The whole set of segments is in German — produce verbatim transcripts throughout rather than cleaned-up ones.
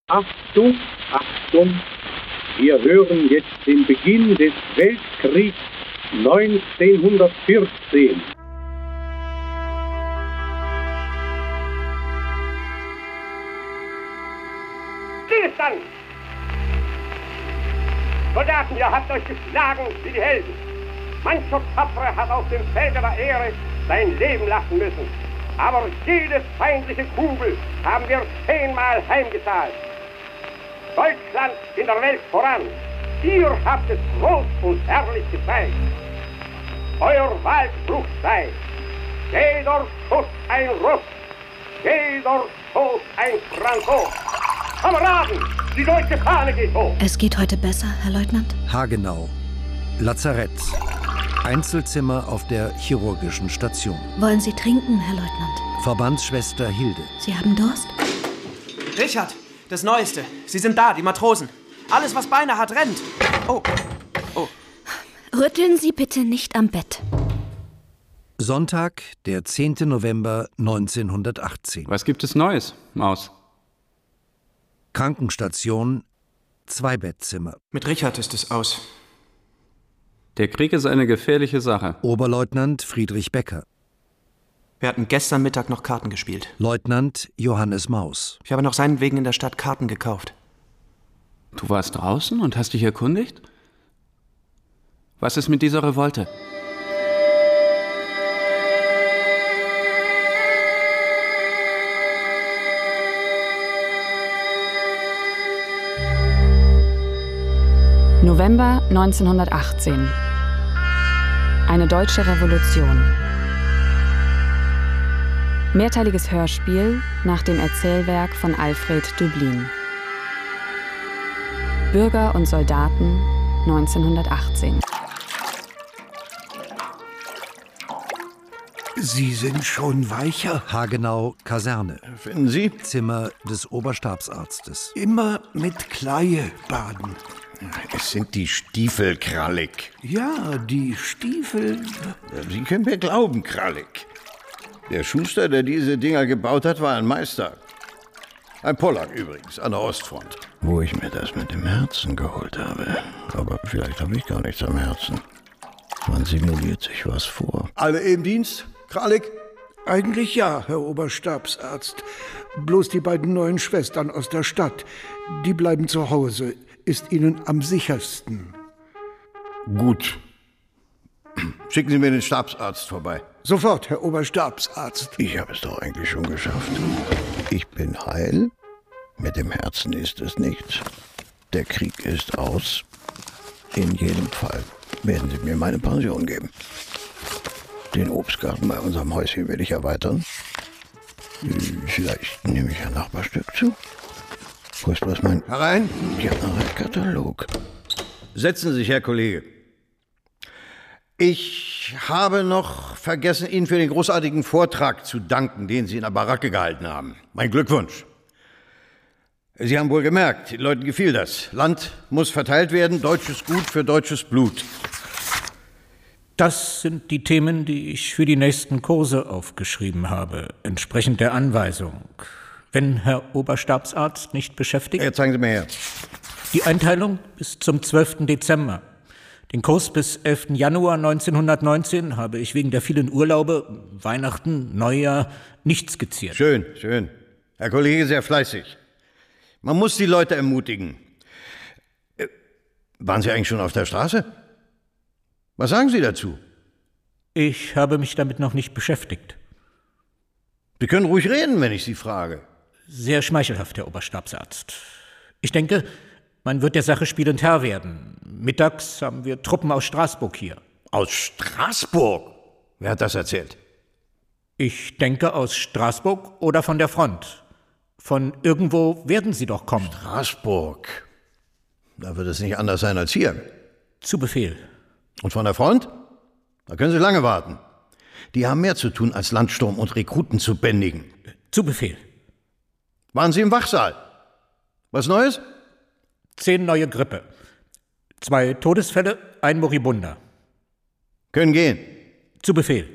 Achtung, Achtung, wir hören jetzt den Beginn des Weltkriegs neunzehnhundertvierzehn. Stillstand! Soldaten, ihr habt euch geschlagen wie die Helden. Mancher Tapfere hat auf dem Felde der Ehre sein Leben lassen müssen. Aber jede feindliche Kugel haben wir zehnmal heimgezahlt. Deutschland in der Welt voran. Ihr habt es groß und herrlich gezeigt. Euer Wahlspruch sei: jeder Schuss ein Russ, jeder Tod ein Franzos. Kameraden, die deutsche Fahne geht hoch. Es geht heute besser, Herr Leutnant? Hagenau. Lazarett. Einzelzimmer auf der chirurgischen Station. Wollen Sie trinken, Herr Leutnant? Verbandsschwester Hilde. Sie haben Durst? Richard, das Neueste. Sie sind da, die Matrosen. Alles, was Beine hat, rennt. Oh, oh. Rütteln Sie bitte nicht am Bett. Sonntag, der zehnten November neunzehnhundertachtzehn. Was gibt es Neues, Maus? Krankenstation, Zwei-Bettzimmer. Mit Richard ist es aus. Der Krieg ist eine gefährliche Sache. Oberleutnant Friedrich Becker. Wir hatten gestern Mittag noch Karten gespielt. Leutnant Johannes Maus. Ich habe noch seinetwegen in der Stadt Karten gekauft. Du warst draußen und hast dich erkundigt? Was ist mit dieser Revolte? November neunzehnhundertachtzehn. Eine deutsche Revolution. Mehrteiliges Hörspiel nach dem Erzählwerk von Alfred Döblin. Bürger und Soldaten neunzehnhundertachtzehn. Sie sind schon weicher. Hagenau, Kaserne. Finden Sie? Zimmer des Oberstabsarztes. Immer mit Kleie baden. Es sind die Stiefel, Kralik. Ja, die Stiefel. Sie können mir glauben, Kralik. Der Schuster, der diese Dinger gebaut hat, war ein Meister. Ein Polack übrigens, an der Ostfront. Wo ich mir das mit dem Herzen geholt habe. Aber vielleicht habe ich gar nichts am Herzen. Man simuliert sich was vor. Alle im Dienst, Kralik? Eigentlich ja, Herr Oberstabsarzt. Bloß die beiden neuen Schwestern aus der Stadt, die bleiben zu Hause. Ist Ihnen am sichersten. Gut. Schicken Sie mir den Stabsarzt vorbei. Sofort, Herr Oberstabsarzt. Ich habe es doch eigentlich schon geschafft. Ich bin heil. Mit dem Herzen ist es nichts. Der Krieg ist aus. In jedem Fall werden Sie mir meine Pension geben. Den Obstgarten bei unserem Häuschen will ich erweitern. Vielleicht nehme ich ein Nachbarstück zu. Wo ist bloß mein... Herein? Katalog. Setzen Sie sich, Herr Kollege. Ich habe noch vergessen, Ihnen für den großartigen Vortrag zu danken, den Sie in der Baracke gehalten haben. Mein Glückwunsch. Sie haben wohl gemerkt, den Leuten gefiel das. Land muss verteilt werden, deutsches Gut für deutsches Blut. Das sind die Themen, die ich für die nächsten Kurse aufgeschrieben habe, entsprechend der Anweisung. Wenn Herr Oberstabsarzt nicht beschäftigt? Jetzt zeigen Sie mir her. Die Einteilung bis zum zwölften Dezember. Den Kurs bis elften Januar neunzehnhundertneunzehn habe ich wegen der vielen Urlaube, Weihnachten, Neujahr nicht skizziert. Schön, schön. Herr Kollege, sehr fleißig. Man muss die Leute ermutigen. Äh, waren Sie eigentlich schon auf der Straße? Was sagen Sie dazu? Ich habe mich damit noch nicht beschäftigt. Sie können ruhig reden, wenn ich Sie frage. Sehr schmeichelhaft, Herr Oberstabsarzt. Ich denke, man wird der Sache spielend Herr werden. Mittags haben wir Truppen aus Straßburg hier. Aus Straßburg? Wer hat das erzählt? Ich denke aus Straßburg oder von der Front. Von irgendwo werden sie doch kommen. Straßburg. Da wird es nicht anders sein als hier. Zu Befehl. Und von der Front? Da können Sie lange warten. Die haben mehr zu tun, als Landsturm und Rekruten zu bändigen. Zu Befehl. Waren Sie im Wachsaal? Was Neues? Zehn neue Grippe. Zwei Todesfälle, ein Moribunder. Können gehen. Zu Befehl.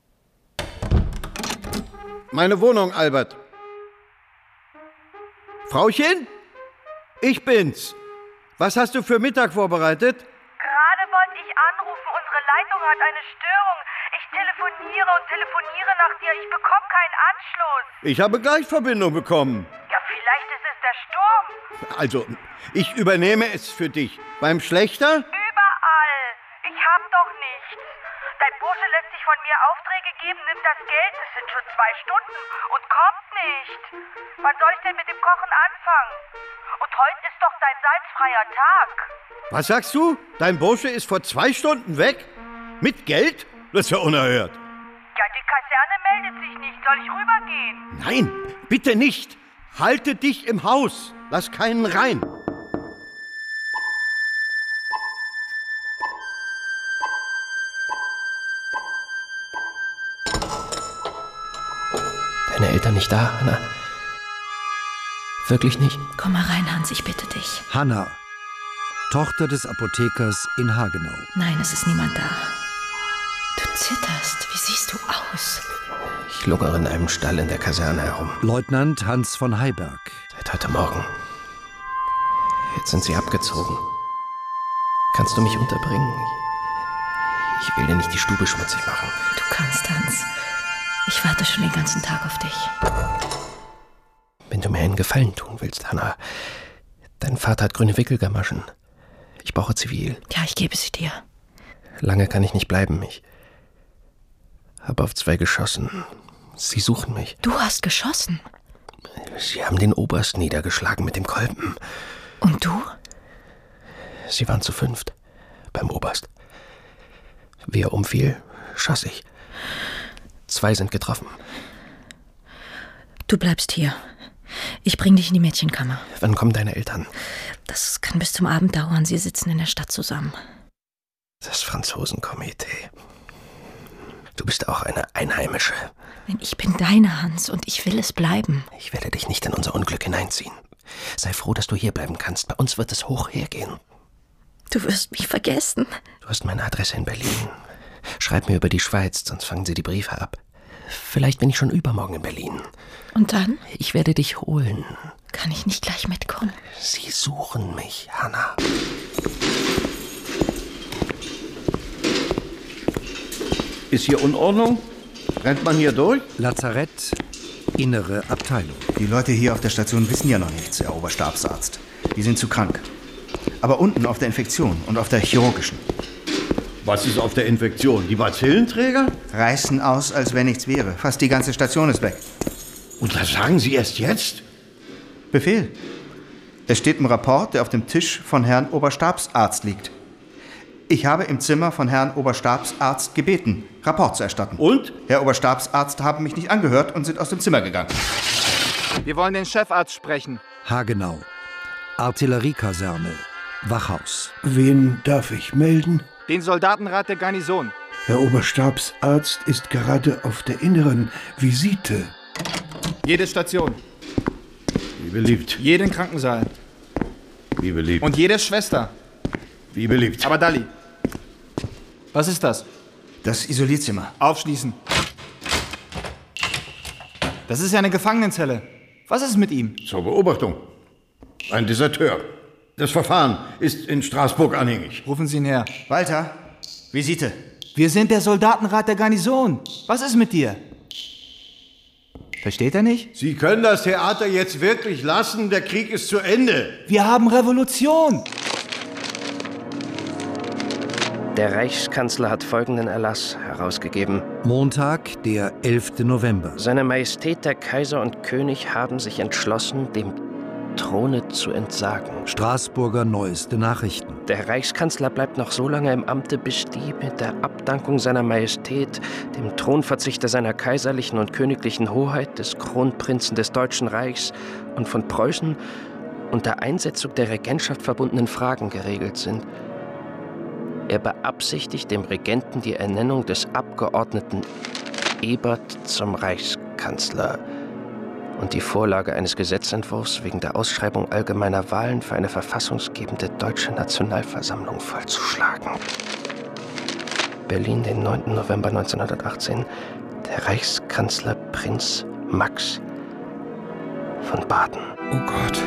Meine Wohnung, Albert. Frauchen? Ich bin's. Was hast du für Mittag vorbereitet? Gerade wollte ich anrufen. Unsere Leitung hat eine Störung. Ich telefoniere und telefoniere nach dir. Ich bekomme keinen Anschluss. Ich habe gleich Verbindung bekommen. Ja, vielleicht ist es der Sturm. Also, ich übernehme es für dich. Beim Schlechter? Überall. Ich hab doch nichts. Dein Bursche lässt sich von mir Aufträge geben, nimmt das Geld. Es sind schon zwei Stunden und kommt nicht. Wann soll ich denn mit dem Kochen anfangen? Und heute ist doch dein salzfreier Tag. Was sagst du? Dein Bursche ist vor zwei Stunden weg? Mit Geld? Das ist ja unerhört. Ja, die Kaserne meldet sich nicht. Soll ich rübergehen? Nein, bitte nicht. Halte dich im Haus. Lass keinen rein. Deine Eltern nicht da, Hanna? Wirklich nicht? Komm mal rein, Hans, ich bitte dich. Hanna, Tochter des Apothekers in Hagenau. Nein, es ist niemand da. Du zitterst. Wie siehst du aus? Ich lungere in einem Stall in der Kaserne herum. Leutnant Hans von Heiberg. Seit heute Morgen. Jetzt sind sie abgezogen. Kannst du mich unterbringen? Ich will dir nicht die Stube schmutzig machen. Du kannst, Hans. Ich warte schon den ganzen Tag auf dich. Wenn du mir einen Gefallen tun willst, Hanna. Dein Vater hat grüne Wickelgamaschen. Ich brauche zivil. Ja, ich gebe sie dir. Lange kann ich nicht bleiben. Ich habe auf zwei geschossen. Sie suchen mich. Du hast geschossen? Sie haben den Oberst niedergeschlagen mit dem Kolben. Und du? Sie waren zu fünft beim Oberst. Wie er umfiel, schoss ich. Zwei sind getroffen. Du bleibst hier. Ich bring dich in die Mädchenkammer. Wann kommen deine Eltern? Das kann bis zum Abend dauern. Sie sitzen in der Stadt zusammen. Das Franzosenkomitee. Du bist auch eine Einheimische. Ich bin deine, Hans, und ich will es bleiben. Ich werde dich nicht in unser Unglück hineinziehen. Sei froh, dass du hier bleiben kannst. Bei uns wird es hoch hergehen. Du wirst mich vergessen. Du hast meine Adresse in Berlin. Schreib mir über die Schweiz, sonst fangen sie die Briefe ab. Vielleicht bin ich schon übermorgen in Berlin. Und dann? Ich werde dich holen. Kann ich nicht gleich mitkommen? Sie suchen mich, Hanna. Ist hier Unordnung? Rennt man hier durch? Lazarett, innere Abteilung. Die Leute hier auf der Station wissen ja noch nichts, Herr Oberstabsarzt. Die sind zu krank. Aber unten auf der Infektion und auf der chirurgischen. Was ist auf der Infektion? Die Bazillenträger? Reißen aus, als wenn nichts wäre. Fast die ganze Station ist weg. Und das sagen Sie erst jetzt? Befehl. Es steht im Rapport, der auf dem Tisch von Herrn Oberstabsarzt liegt. Ich habe im Zimmer von Herrn Oberstabsarzt gebeten, Rapport zu erstatten. Und? Herr Oberstabsarzt haben mich nicht angehört und sind aus dem Zimmer gegangen. Wir wollen den Chefarzt sprechen. Hagenau. Artilleriekaserne. Wachhaus. Wen darf ich melden? Den Soldatenrat der Garnison. Herr Oberstabsarzt ist gerade auf der inneren Visite. Jede Station. Wie beliebt. Jeden Krankensaal. Wie beliebt. Und jede Schwester. Wie beliebt. Aber Dalli. Was ist das? Das Isolierzimmer. Aufschließen. Das ist ja eine Gefangenenzelle. Was ist mit ihm? Zur Beobachtung. Ein Deserteur. Das Verfahren ist in Straßburg anhängig. Rufen Sie ihn her. Walter, Visite. Wir sind der Soldatenrat der Garnison. Was ist mit dir? Versteht er nicht? Sie können das Theater jetzt wirklich lassen. Der Krieg ist zu Ende. Wir haben Revolution. Der Reichskanzler hat folgenden Erlass herausgegeben. Montag, der elfte November. Seine Majestät der Kaiser und König haben sich entschlossen, dem Throne zu entsagen. Straßburger Neueste Nachrichten. Der Reichskanzler bleibt noch so lange im Amte, bis die mit der Abdankung seiner Majestät, dem Thronverzichter seiner kaiserlichen und königlichen Hoheit, des Kronprinzen des Deutschen Reichs und von Preußen und der Einsetzung der Regentschaft verbundenen Fragen geregelt sind. Er beabsichtigt, dem Regenten die Ernennung des Abgeordneten Ebert zum Reichskanzler und die Vorlage eines Gesetzentwurfs wegen der Ausschreibung allgemeiner Wahlen für eine verfassungsgebende deutsche Nationalversammlung vollzuschlagen. Berlin, den neunten November neunzehnhundertachtzehn. Der Reichskanzler Prinz Max von Baden. Oh Gott.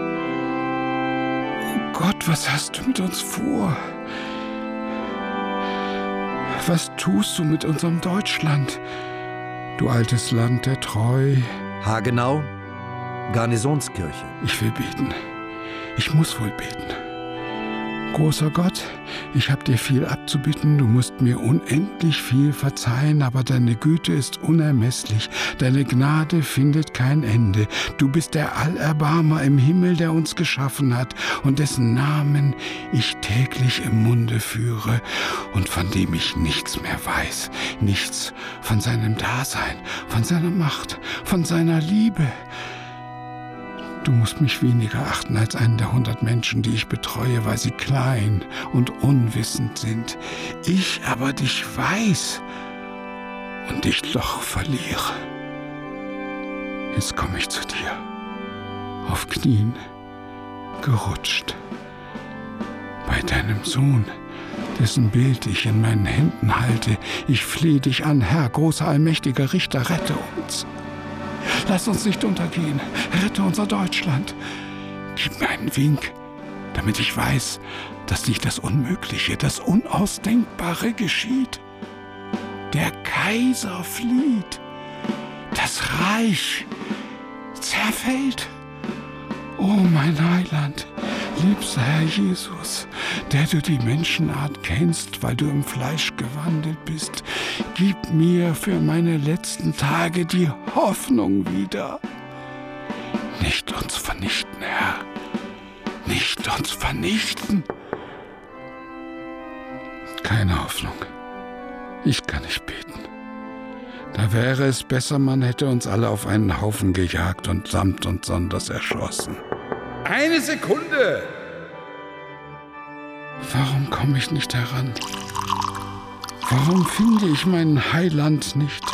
Oh Gott, was hast du mit uns vor? Was tust du mit unserem Deutschland? Du altes Land der Treu. Hagenau, Garnisonskirche. Ich will beten. Ich muss wohl beten. Großer Gott, ich habe dir viel abzubitten, du musst mir unendlich viel verzeihen, aber deine Güte ist unermesslich, deine Gnade findet kein Ende. Du bist der Allerbarmer im Himmel, der uns geschaffen hat und dessen Namen ich täglich im Munde führe und von dem ich nichts mehr weiß, nichts von seinem Dasein, von seiner Macht, von seiner Liebe. Du musst mich weniger achten als einen der hundert Menschen, die ich betreue, weil sie klein und unwissend sind. Ich aber dich weiß und dich doch verliere. Jetzt komme ich zu dir, auf Knien, gerutscht, bei deinem Sohn, dessen Bild ich in meinen Händen halte. Ich flehe dich an, Herr, großer, allmächtiger Richter, rette uns. Lass uns nicht untergehen. Rette unser Deutschland. Gib mir einen Wink, damit ich weiß, dass nicht das Unmögliche, das Unausdenkbare geschieht. Der Kaiser flieht. Das Reich zerfällt. Oh, mein Heiland, liebster Herr Jesus, der du die Menschenart kennst, weil du im Fleisch gewandelt bist, gib mir für meine letzten Tage die Hoffnung wieder. Nicht uns vernichten, Herr, nicht uns vernichten. Keine Hoffnung. Ich kann nicht beten. Da wäre es besser, man hätte uns alle auf einen Haufen gejagt und samt und sonders erschossen. Eine Sekunde! Warum komme ich nicht heran? Warum finde ich mein Heiland nicht?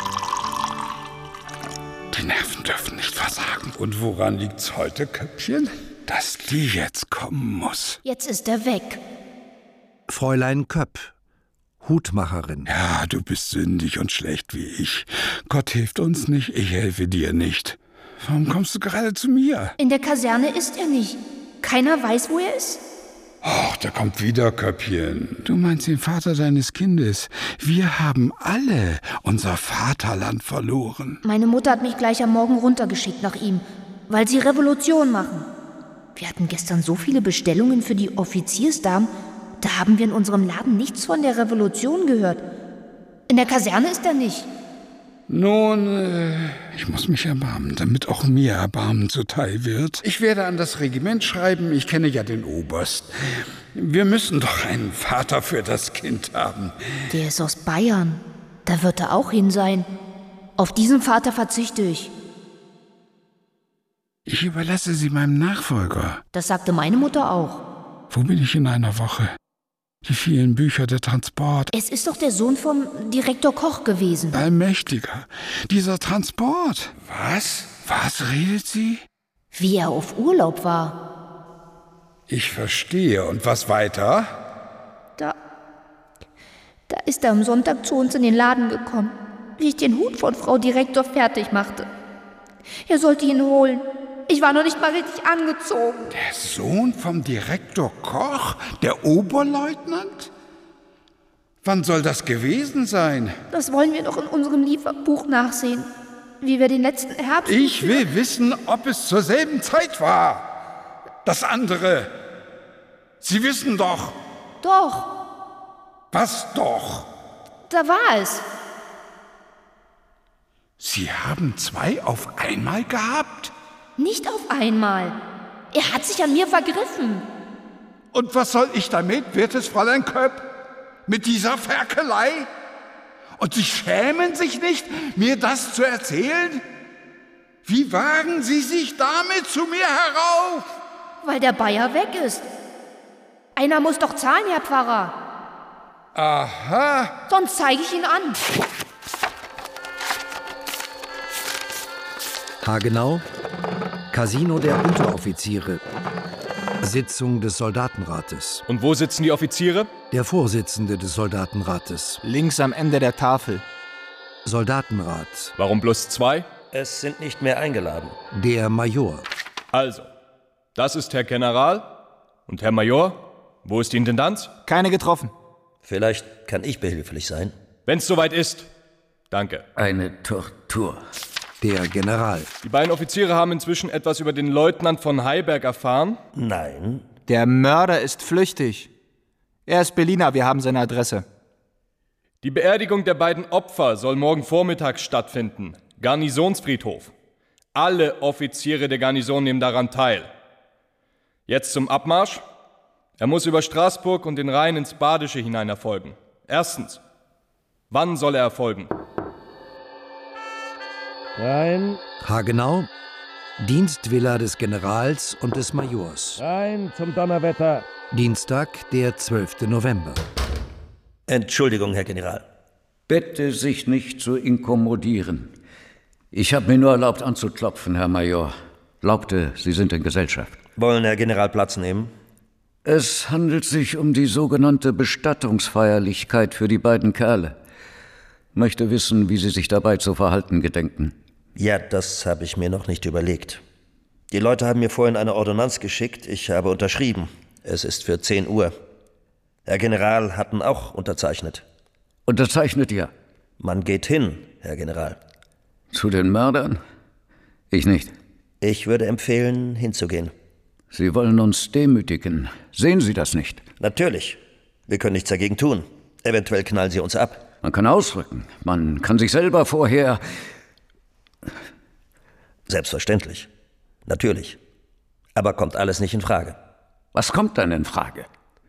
Die Nerven dürfen nicht versagen. Und woran liegt's heute, Köpfchen? Dass die jetzt kommen muss. Jetzt ist er weg. Fräulein Köpp, Hutmacherin. Ja, du bist sündig und schlecht wie ich. Gott hilft uns nicht, ich helfe dir nicht. Warum kommst du gerade zu mir? In der Kaserne ist er nicht. Keiner weiß, wo er ist. Ach, der kommt wieder, Köppchen. Du meinst den Vater deines Kindes. Wir haben alle unser Vaterland verloren. Meine Mutter hat mich gleich am Morgen runtergeschickt nach ihm, weil sie Revolution machen. Wir hatten gestern so viele Bestellungen für die Offiziersdamen, da haben wir in unserem Laden nichts von der Revolution gehört. In der Kaserne ist er nicht. Nun, äh, ich muss mich erbarmen, damit auch mir Erbarmen zuteil wird. Ich werde an das Regiment schreiben, ich kenne ja den Oberst. Wir müssen doch einen Vater für das Kind haben. Der ist aus Bayern. Da wird er auch hin sein. Auf diesen Vater verzichte ich. Ich überlasse sie meinem Nachfolger. Das sagte meine Mutter auch. Wo bin ich in einer Woche? Die vielen Bücher, der Transport. Es ist doch der Sohn vom Direktor Koch gewesen. Allmächtiger. Dieser Transport. Was? Was redet sie? Wie er auf Urlaub war. Ich verstehe. Und was weiter? Da, da ist er am Sonntag zu uns in den Laden gekommen, wie ich den Hut von Frau Direktor fertig machte. Er sollte ihn holen. Ich war noch nicht mal richtig angezogen. Der Sohn vom Direktor Koch? Der Oberleutnant? Wann soll das gewesen sein? Das wollen wir noch in unserem Lieferbuch nachsehen. Wie wir den letzten Herbst... Ich will wissen, ob es zur selben Zeit war. Das andere. Sie wissen doch. Doch. Was doch? Da war es. Sie haben zwei auf einmal gehabt? Nicht auf einmal. Er hat sich an mir vergriffen. Und was soll ich damit, wertes Fräulein Köpp? Mit dieser Ferkelei? Und Sie schämen sich nicht, mir das zu erzählen? Wie wagen Sie sich damit zu mir herauf? Weil der Bayer weg ist. Einer muss doch zahlen, Herr Pfarrer. Aha. Sonst zeige ich ihn an. Hagenau, Casino der Unteroffiziere. Sitzung des Soldatenrates. Und wo sitzen die Offiziere? Der Vorsitzende des Soldatenrates. Links am Ende der Tafel. Soldatenrat. Warum bloß zwei? Es sind nicht mehr eingeladen. Der Major. Also, das ist Herr General. Und Herr Major, wo ist die Intendanz? Keine getroffen. Vielleicht kann ich behilflich sein. Wenn's soweit ist. Danke. Eine Tortur. Der General. Die beiden Offiziere haben inzwischen etwas über den Leutnant von Heiberg erfahren? Nein. Der Mörder ist flüchtig. Er ist Berliner, wir haben seine Adresse. Die Beerdigung der beiden Opfer soll morgen Vormittag stattfinden. Garnisonsfriedhof. Alle Offiziere der Garnison nehmen daran teil. Jetzt zum Abmarsch. Er muss über Straßburg und den Rhein ins Badische hinein erfolgen. Erstens. Wann soll er erfolgen? Rein. Hagenau. Dienstvilla des Generals und des Majors. Rein zum Donnerwetter. Dienstag, der zwölften November. Entschuldigung, Herr General. Bitte sich nicht zu inkommodieren. Ich habe mir nur erlaubt anzuklopfen, Herr Major. Glaubte, Sie sind in Gesellschaft. Wollen Herr General Platz nehmen? Es handelt sich um die sogenannte Bestattungsfeierlichkeit für die beiden Kerle. Möchte wissen, wie Sie sich dabei zu verhalten gedenken. Ja, das habe ich mir noch nicht überlegt. Die Leute haben mir vorhin eine Ordonnanz geschickt. Ich habe unterschrieben. Es ist für zehn Uhr. Herr General hatten auch unterzeichnet. Unterzeichnet ja? Man geht hin, Herr General. Zu den Mördern? Ich nicht. Ich würde empfehlen, hinzugehen. Sie wollen uns demütigen. Sehen Sie das nicht? Natürlich. Wir können nichts dagegen tun. Eventuell knallen Sie uns ab. Man kann ausrücken. Man kann sich selber vorher... Selbstverständlich. Natürlich. Aber kommt alles nicht in Frage. Was kommt denn in Frage?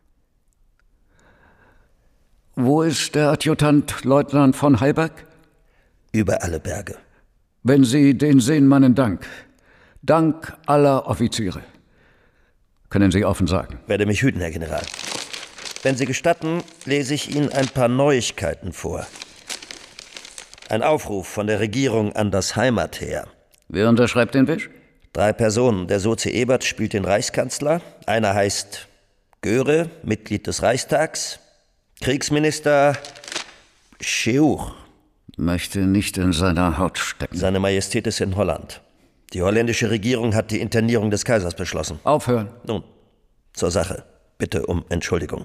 Wo ist der Adjutant Leutnant von Heiberg? Über alle Berge. Wenn Sie den sehen, meinen Dank. Dank aller Offiziere. Können Sie offen sagen. Werde mich hüten, Herr General. Wenn Sie gestatten, lese ich Ihnen ein paar Neuigkeiten vor. Ein Aufruf von der Regierung an das Heimatheer. Wer unterschreibt den Wisch? Drei Personen. Der Sozi Ebert spielt den Reichskanzler. Einer heißt Göre, Mitglied des Reichstags. Kriegsminister Scheuch. Möchte nicht in seiner Haut stecken. Seine Majestät ist in Holland. Die holländische Regierung hat die Internierung des Kaisers beschlossen. Aufhören. Nun, zur Sache. Bitte um Entschuldigung.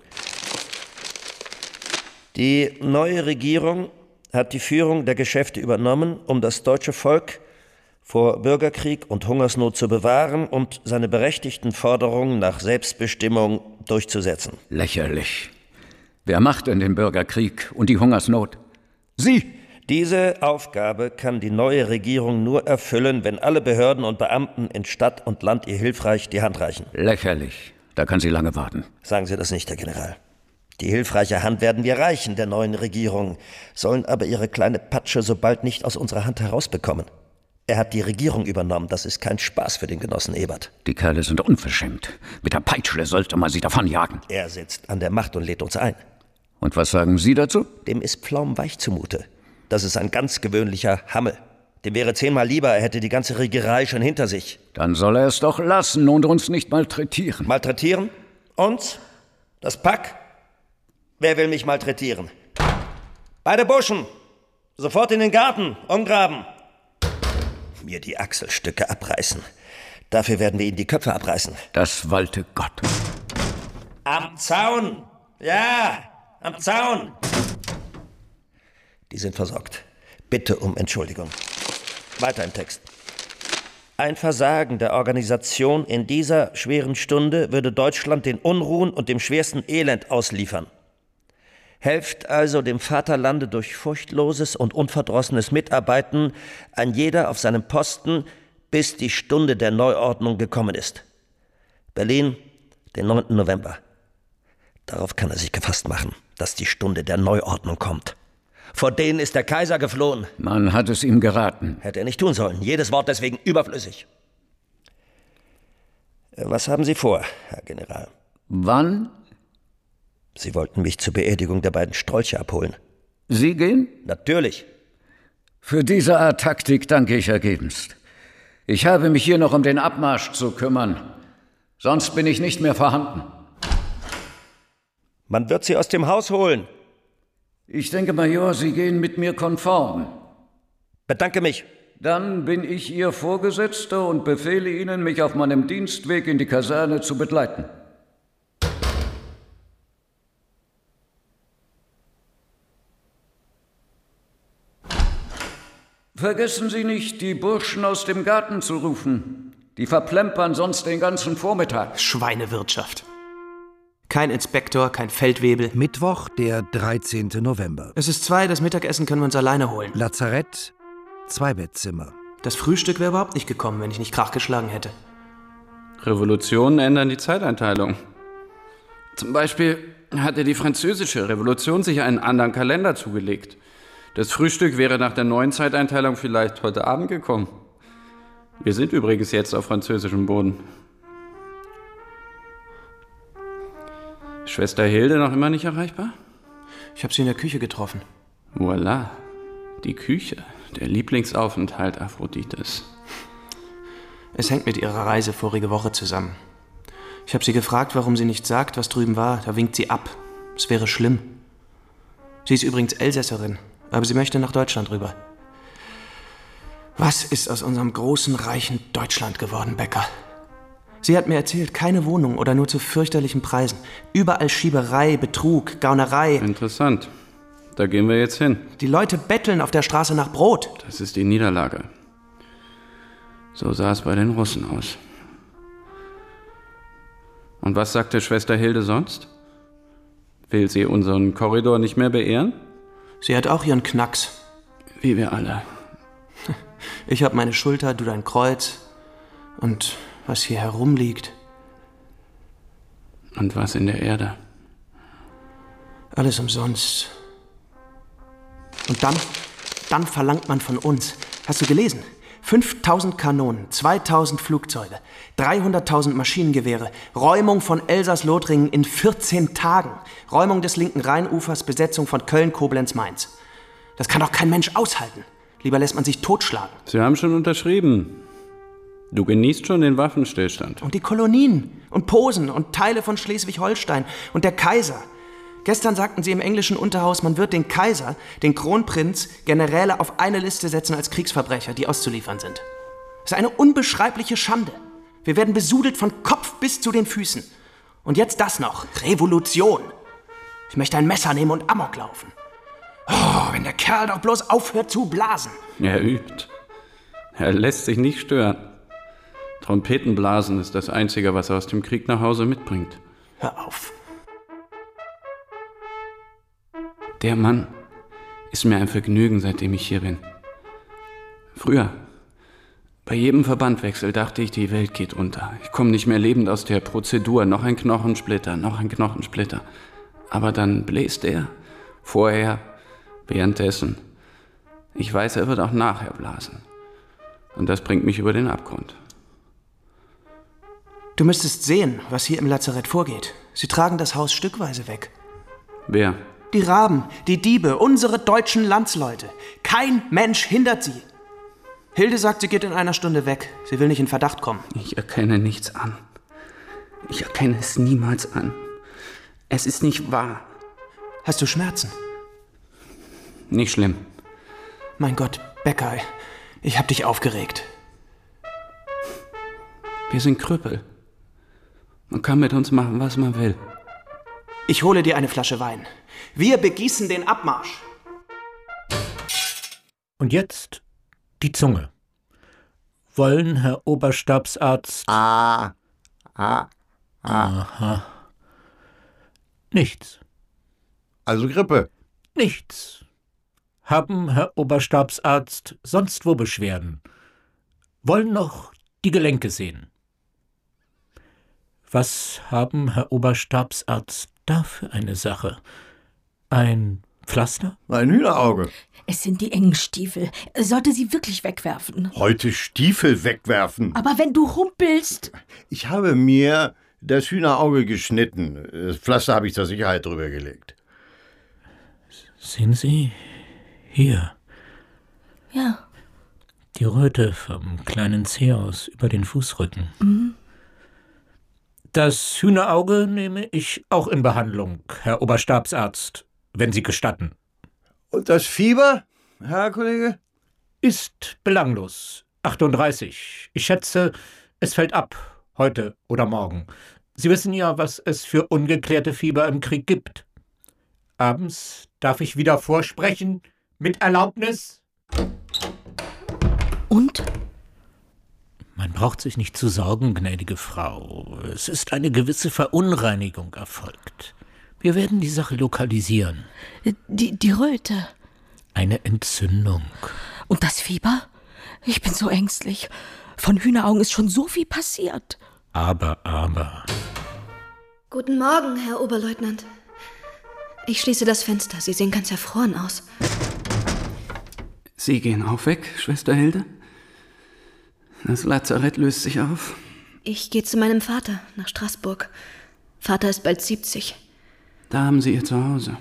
Die neue Regierung hat die Führung der Geschäfte übernommen, um das deutsche Volk vor Bürgerkrieg und Hungersnot zu bewahren und seine berechtigten Forderungen nach Selbstbestimmung durchzusetzen. Lächerlich. Wer macht denn den Bürgerkrieg und die Hungersnot? Sie! Diese Aufgabe kann die neue Regierung nur erfüllen, wenn alle Behörden und Beamten in Stadt und Land ihr hilfreich die Hand reichen. Lächerlich. Da kann sie lange warten. Sagen Sie das nicht, Herr General. Die hilfreiche Hand werden wir reichen, der neuen Regierung, sollen aber ihre kleine Patsche so bald nicht aus unserer Hand herausbekommen. Er hat die Regierung übernommen, das ist kein Spaß für den Genossen Ebert. Die Kerle sind unverschämt. Mit der Peitsche sollte man sie davonjagen. Er sitzt an der Macht und lädt uns ein. Und was sagen Sie dazu? Dem ist pflaumenweich zumute. Das ist ein ganz gewöhnlicher Hammel. Dem wäre zehnmal lieber, er hätte die ganze Regerei schon hinter sich. Dann soll er es doch lassen und uns nicht malträtieren. Malträtieren? Uns? Das Pack? Wer will mich malträtieren? Beide Burschen! Sofort in den Garten, umgraben! Mir die Achselstücke abreißen. Dafür werden wir ihnen die Köpfe abreißen. Das wollte Gott. Am Zaun! Ja, am Zaun! Die sind versorgt. Bitte um Entschuldigung. Weiter im Text. Ein Versagen der Organisation in dieser schweren Stunde würde Deutschland den Unruhen und dem schwersten Elend ausliefern. Helft also dem Vaterlande durch furchtloses und unverdrossenes Mitarbeiten, ein jeder auf seinem Posten, bis die Stunde der Neuordnung gekommen ist. Berlin, den neunten November. Darauf kann er sich gefasst machen, dass die Stunde der Neuordnung kommt. Vor denen ist der Kaiser geflohen. Man hat es ihm geraten. Hätte er nicht tun sollen. Jedes Wort deswegen überflüssig. Was haben Sie vor, Herr General? Wann? Sie wollten mich zur Beerdigung der beiden Strolche abholen. Sie gehen? Natürlich. Für diese Art Taktik danke ich ergebenst. Ich habe mich hier noch um den Abmarsch zu kümmern. Sonst bin ich nicht mehr vorhanden. Man wird Sie aus dem Haus holen. Ich denke, Major, Sie gehen mit mir konform. Bedanke mich. Dann bin ich Ihr Vorgesetzter und befehle Ihnen, mich auf meinem Dienstweg in die Kaserne zu begleiten. Vergessen Sie nicht, die Burschen aus dem Garten zu rufen. Die verplempern sonst den ganzen Vormittag. Schweinewirtschaft. Kein Inspektor, kein Feldwebel. Mittwoch, der dreizehnte November. Es ist zwei, das Mittagessen können wir uns alleine holen. Lazarett, Zweibettzimmer. Das Frühstück wäre überhaupt nicht gekommen, wenn ich nicht Krach geschlagen hätte. Revolutionen ändern die Zeiteinteilung. Zum Beispiel hatte die französische Revolution sich einen anderen Kalender zugelegt. Das Frühstück wäre nach der neuen Zeiteinteilung vielleicht heute Abend gekommen. Wir sind übrigens jetzt auf französischem Boden. Schwester Hilde noch immer nicht erreichbar? Ich habe sie in der Küche getroffen. Voilà, die Küche, der Lieblingsaufenthalt Aphrodites. Es hängt mit ihrer Reise vorige Woche zusammen. Ich habe sie gefragt, warum sie nicht sagt, was drüben war. Da winkt sie ab. Es wäre schlimm. Sie ist übrigens Elsässerin, aber sie möchte nach Deutschland rüber. Was ist aus unserem großen, reichen Deutschland geworden, Becker? Sie hat mir erzählt, keine Wohnung oder nur zu fürchterlichen Preisen. Überall Schieberei, Betrug, Gaunerei. Interessant. Da gehen wir jetzt hin. Die Leute betteln auf der Straße nach Brot. Das ist die Niederlage. So sah es bei den Russen aus. Und was sagte Schwester Hilde sonst? Will sie unseren Korridor nicht mehr beehren? Sie hat auch ihren Knacks. Wie wir alle. Ich hab meine Schulter, du dein Kreuz. Und was hier herumliegt. Und was in der Erde. Alles umsonst. Und dann, dann verlangt man von uns. Hast du gelesen? fünftausend Kanonen, zweitausend Flugzeuge, dreihunderttausend Maschinengewehre, Räumung von Elsass-Lothringen in vierzehn Tagen, Räumung des linken Rheinufers, Besetzung von Köln, Koblenz, Mainz. Das kann doch kein Mensch aushalten. Lieber lässt man sich totschlagen. Sie haben schon unterschrieben. Du genießt schon den Waffenstillstand. Und die Kolonien und Posen und Teile von Schleswig-Holstein und der Kaiser. Gestern sagten sie im englischen Unterhaus, man wird den Kaiser, den Kronprinz, Generäle auf eine Liste setzen als Kriegsverbrecher, die auszuliefern sind. Das ist eine unbeschreibliche Schande. Wir werden besudelt von Kopf bis zu den Füßen. Und jetzt das noch. Revolution. Ich möchte ein Messer nehmen und Amok laufen. Oh, wenn der Kerl doch bloß aufhört zu blasen. Er übt. Er lässt sich nicht stören. Trompetenblasen ist das Einzige, was er aus dem Krieg nach Hause mitbringt. Hör auf. Der Mann ist mir ein Vergnügen, seitdem ich hier bin. Früher, bei jedem Verbandwechsel dachte ich, die Welt geht unter. Ich komme nicht mehr lebend aus der Prozedur. Noch ein Knochensplitter, noch ein Knochensplitter. Aber dann bläst er. Vorher, währenddessen. Ich weiß, er wird auch nachher blasen. Und das bringt mich über den Abgrund. Du müsstest sehen, was hier im Lazarett vorgeht. Sie tragen das Haus stückweise weg. Wer? Die Raben, die Diebe, unsere deutschen Landsleute. Kein Mensch hindert sie. Hilde sagt, sie geht in einer Stunde weg. Sie will nicht in Verdacht kommen. Ich erkenne nichts an. Ich erkenne es niemals an. Es ist nicht wahr. Hast du Schmerzen? Nicht schlimm. Mein Gott, Becker, ich hab dich aufgeregt. Wir sind Krüppel. Man kann mit uns machen, was man will. Ich hole dir eine Flasche Wein. Wir begießen den Abmarsch. Und jetzt die Zunge. Wollen, Herr Oberstabsarzt? Ah, ah, ah. Aha. Nichts. Also Grippe? Nichts. Haben, Herr Oberstabsarzt, sonst wo Beschwerden? Wollen noch die Gelenke sehen? Was haben, Herr Oberstabsarzt, da für eine Sache? Ein Pflaster? Ein Hühnerauge. Es sind die engen Stiefel. Sollte sie wirklich wegwerfen? Heute Stiefel wegwerfen? Aber wenn du humpelst... Ich habe mir das Hühnerauge geschnitten. Das Pflaster habe ich zur Sicherheit drüber gelegt. Sehen Sie? Hier. Ja. Die Röte vom kleinen Zeh aus über den Fußrücken. Mhm. Das Hühnerauge nehme ich auch in Behandlung, Herr Oberstabsarzt, wenn Sie gestatten. Und das Fieber, Herr Kollege? Ist belanglos. achtunddreißig. Ich schätze, es fällt ab. Heute oder morgen. Sie wissen ja, was es für ungeklärte Fieber im Krieg gibt. Abends darf ich wieder vorsprechen. Mit Erlaubnis. Und? Man braucht sich nicht zu sorgen, gnädige Frau. Es ist eine gewisse Verunreinigung erfolgt. Wir werden die Sache lokalisieren. Die, die Röte. Eine Entzündung. Und das Fieber? Ich bin so ängstlich. Von Hühneraugen ist schon so viel passiert. Aber, aber. Guten Morgen, Herr Oberleutnant. Ich schließe das Fenster. Sie sehen ganz erfroren aus. Sie gehen auch weg, Schwester Hilde? Das Lazarett löst sich auf. Ich gehe zu meinem Vater nach Straßburg. Vater ist bald siebzig. Da haben Sie Ihr Zuhause.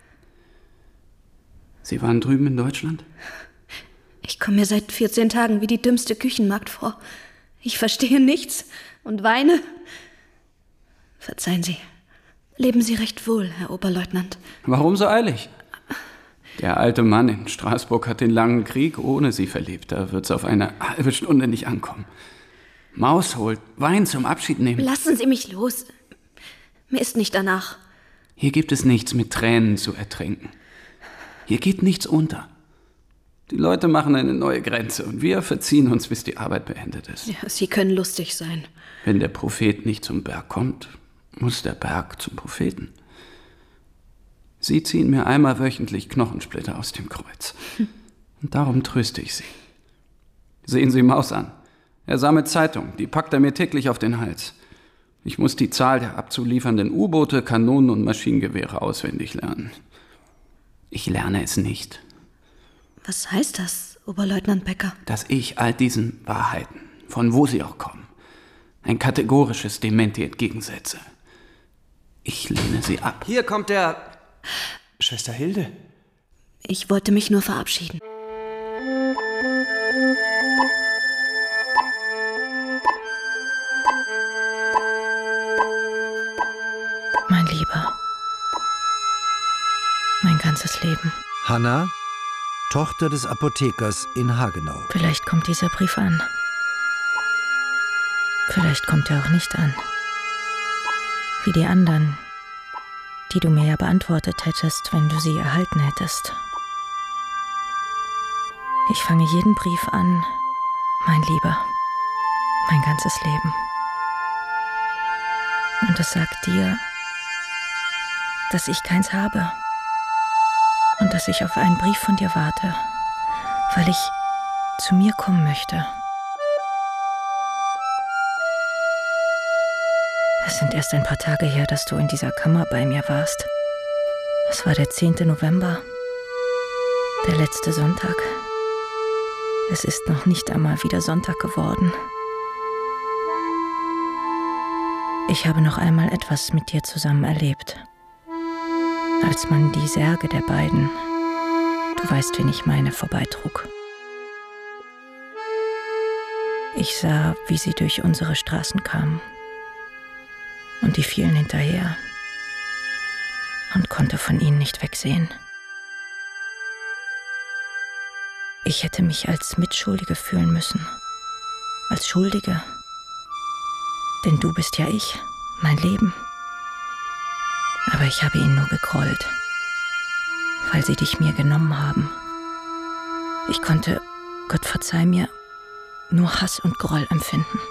Sie waren drüben in Deutschland? Ich komme mir seit vierzehn Tagen wie die dümmste Küchenmagd vor. Ich verstehe nichts und weine. Verzeihen Sie. Leben Sie recht wohl, Herr Oberleutnant. Warum so eilig? Der alte Mann in Straßburg hat den langen Krieg ohne Sie verlebt. Da wird's auf eine halbe Stunde nicht ankommen. Maus holt, Wein zum Abschied nehmen. Lassen Sie mich los. Mir ist nicht danach. Hier gibt es nichts mit Tränen zu ertränken. Hier geht nichts unter. Die Leute machen eine neue Grenze und wir verziehen uns, bis die Arbeit beendet ist. Ja, Sie können lustig sein. Wenn der Prophet nicht zum Berg kommt, muss der Berg zum Propheten. Sie ziehen mir einmal wöchentlich Knochensplitter aus dem Kreuz. Und darum tröste ich Sie. Sehen Sie Maus an. Er sammelt Zeitungen, die packt er mir täglich auf den Hals. Ich muss die Zahl der abzuliefernden U-Boote, Kanonen und Maschinengewehre auswendig lernen. Ich lerne es nicht. Was heißt das, Oberleutnant Becker? Dass ich all diesen Wahrheiten, von wo sie auch kommen, ein kategorisches Dementi entgegensetze. Ich lehne sie ab. Hier kommt der... Schwester Hilde. Ich wollte mich nur verabschieden. Mein Lieber. Mein ganzes Leben. Hanna, Tochter des Apothekers in Hagenau. Vielleicht kommt dieser Brief an. Vielleicht kommt er auch nicht an. Wie die anderen, die du mir ja beantwortet hättest, wenn du sie erhalten hättest. Ich fange jeden Brief an, mein Lieber, mein ganzes Leben. Und es sagt dir, dass ich keins habe und dass ich auf einen Brief von dir warte, weil ich zu mir kommen möchte. Es sind erst ein paar Tage her, dass du in dieser Kammer bei mir warst. Es war der zehnte November, der letzte Sonntag. Es ist noch nicht einmal wieder Sonntag geworden. Ich habe noch einmal etwas mit dir zusammen erlebt. Als man die Särge der beiden, du weißt, wen ich meine, vorbeitrug. Ich sah, wie sie durch unsere Straßen kamen. Und die fielen hinterher und konnte von ihnen nicht wegsehen. Ich hätte mich als Mitschuldige fühlen müssen, als Schuldige. Denn du bist ja ich, mein Leben. Aber ich habe ihnen nur gegrollt, weil sie dich mir genommen haben. Ich konnte, Gott verzeih mir, nur Hass und Groll empfinden.